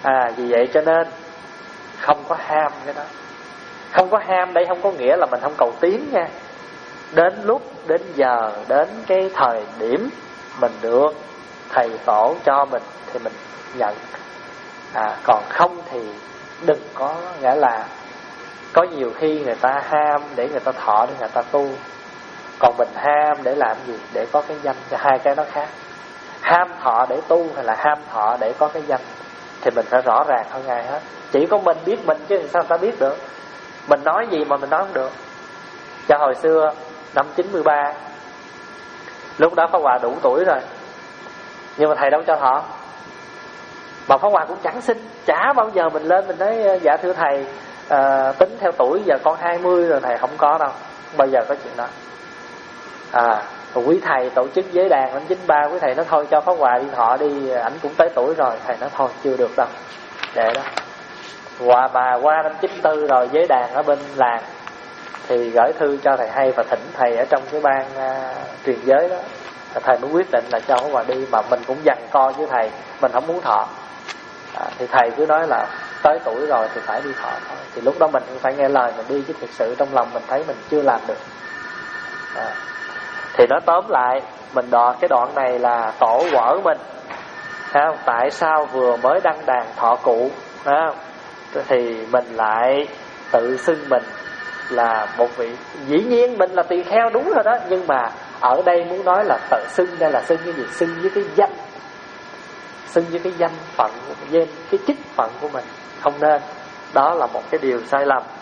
À vì vậy cho nên không có ham cái đó. Không có ham đây không có nghĩa là mình không cầu tiến nha. Đến lúc, đến giờ, đến cái thời điểm mình được thầy tổ cho mình thì mình nhận. À, còn không thì đừng có, nghĩa là có nhiều khi người ta ham để người ta thọ, để người ta tu. Còn mình ham để làm gì? Để có cái danh. Cho hai cái nó khác. Ham thọ để tu hay là ham thọ để có cái danh thì mình phải rõ ràng hơn ai hết. Chỉ có mình biết mình chứ sao người ta biết được. Mình nói gì mà mình nói không được. Cho hồi xưa năm chín mươi ba, lúc đó Pháp Hòa đủ tuổi rồi, nhưng mà thầy đâu cho thọ. Mà Pháp Hòa cũng chẳng xin. Chả bao giờ mình lên mình nói dạ thưa thầy, à, tính theo tuổi giờ con hai mươi rồi thầy, không có đâu. Không bao giờ có chuyện đó. À, quý thầy tổ chức giới đàn năm chín ba, quý thầy nói thôi cho Pháp Hòa đi thọ đi, ảnh cũng tới tuổi rồi. Thầy nói thôi chưa được đâu, để đó. Và mà qua năm chín tư rồi, giới đàn ở bên làng thì gửi thư cho thầy hay và thỉnh thầy ở trong cái ban uh, truyền giới đó. Thầy mới quyết định là cho Pháp Hòa đi. Mà mình cũng giằng co với thầy, mình không muốn thọ. À, thì thầy cứ nói là tới tuổi rồi thì phải đi thọ thôi. Thì lúc đó mình cũng phải nghe lời mình đi, chứ thực sự trong lòng mình thấy mình chưa làm được. À, thì nói tóm lại, mình đọc cái đoạn này là tổ quở mình. Thấy không? Tại sao vừa mới đăng đàn thọ cụ, thấy không? Thì mình lại tự xưng mình là một vị. Dĩ nhiên mình là tỳ kheo đúng rồi đó, nhưng mà ở đây muốn nói là tự xưng đây là xưng cái gì? Xưng với cái danh, xưng với cái danh phận, với cái chức phận của mình. Không nên. Đó là một cái điều sai lầm.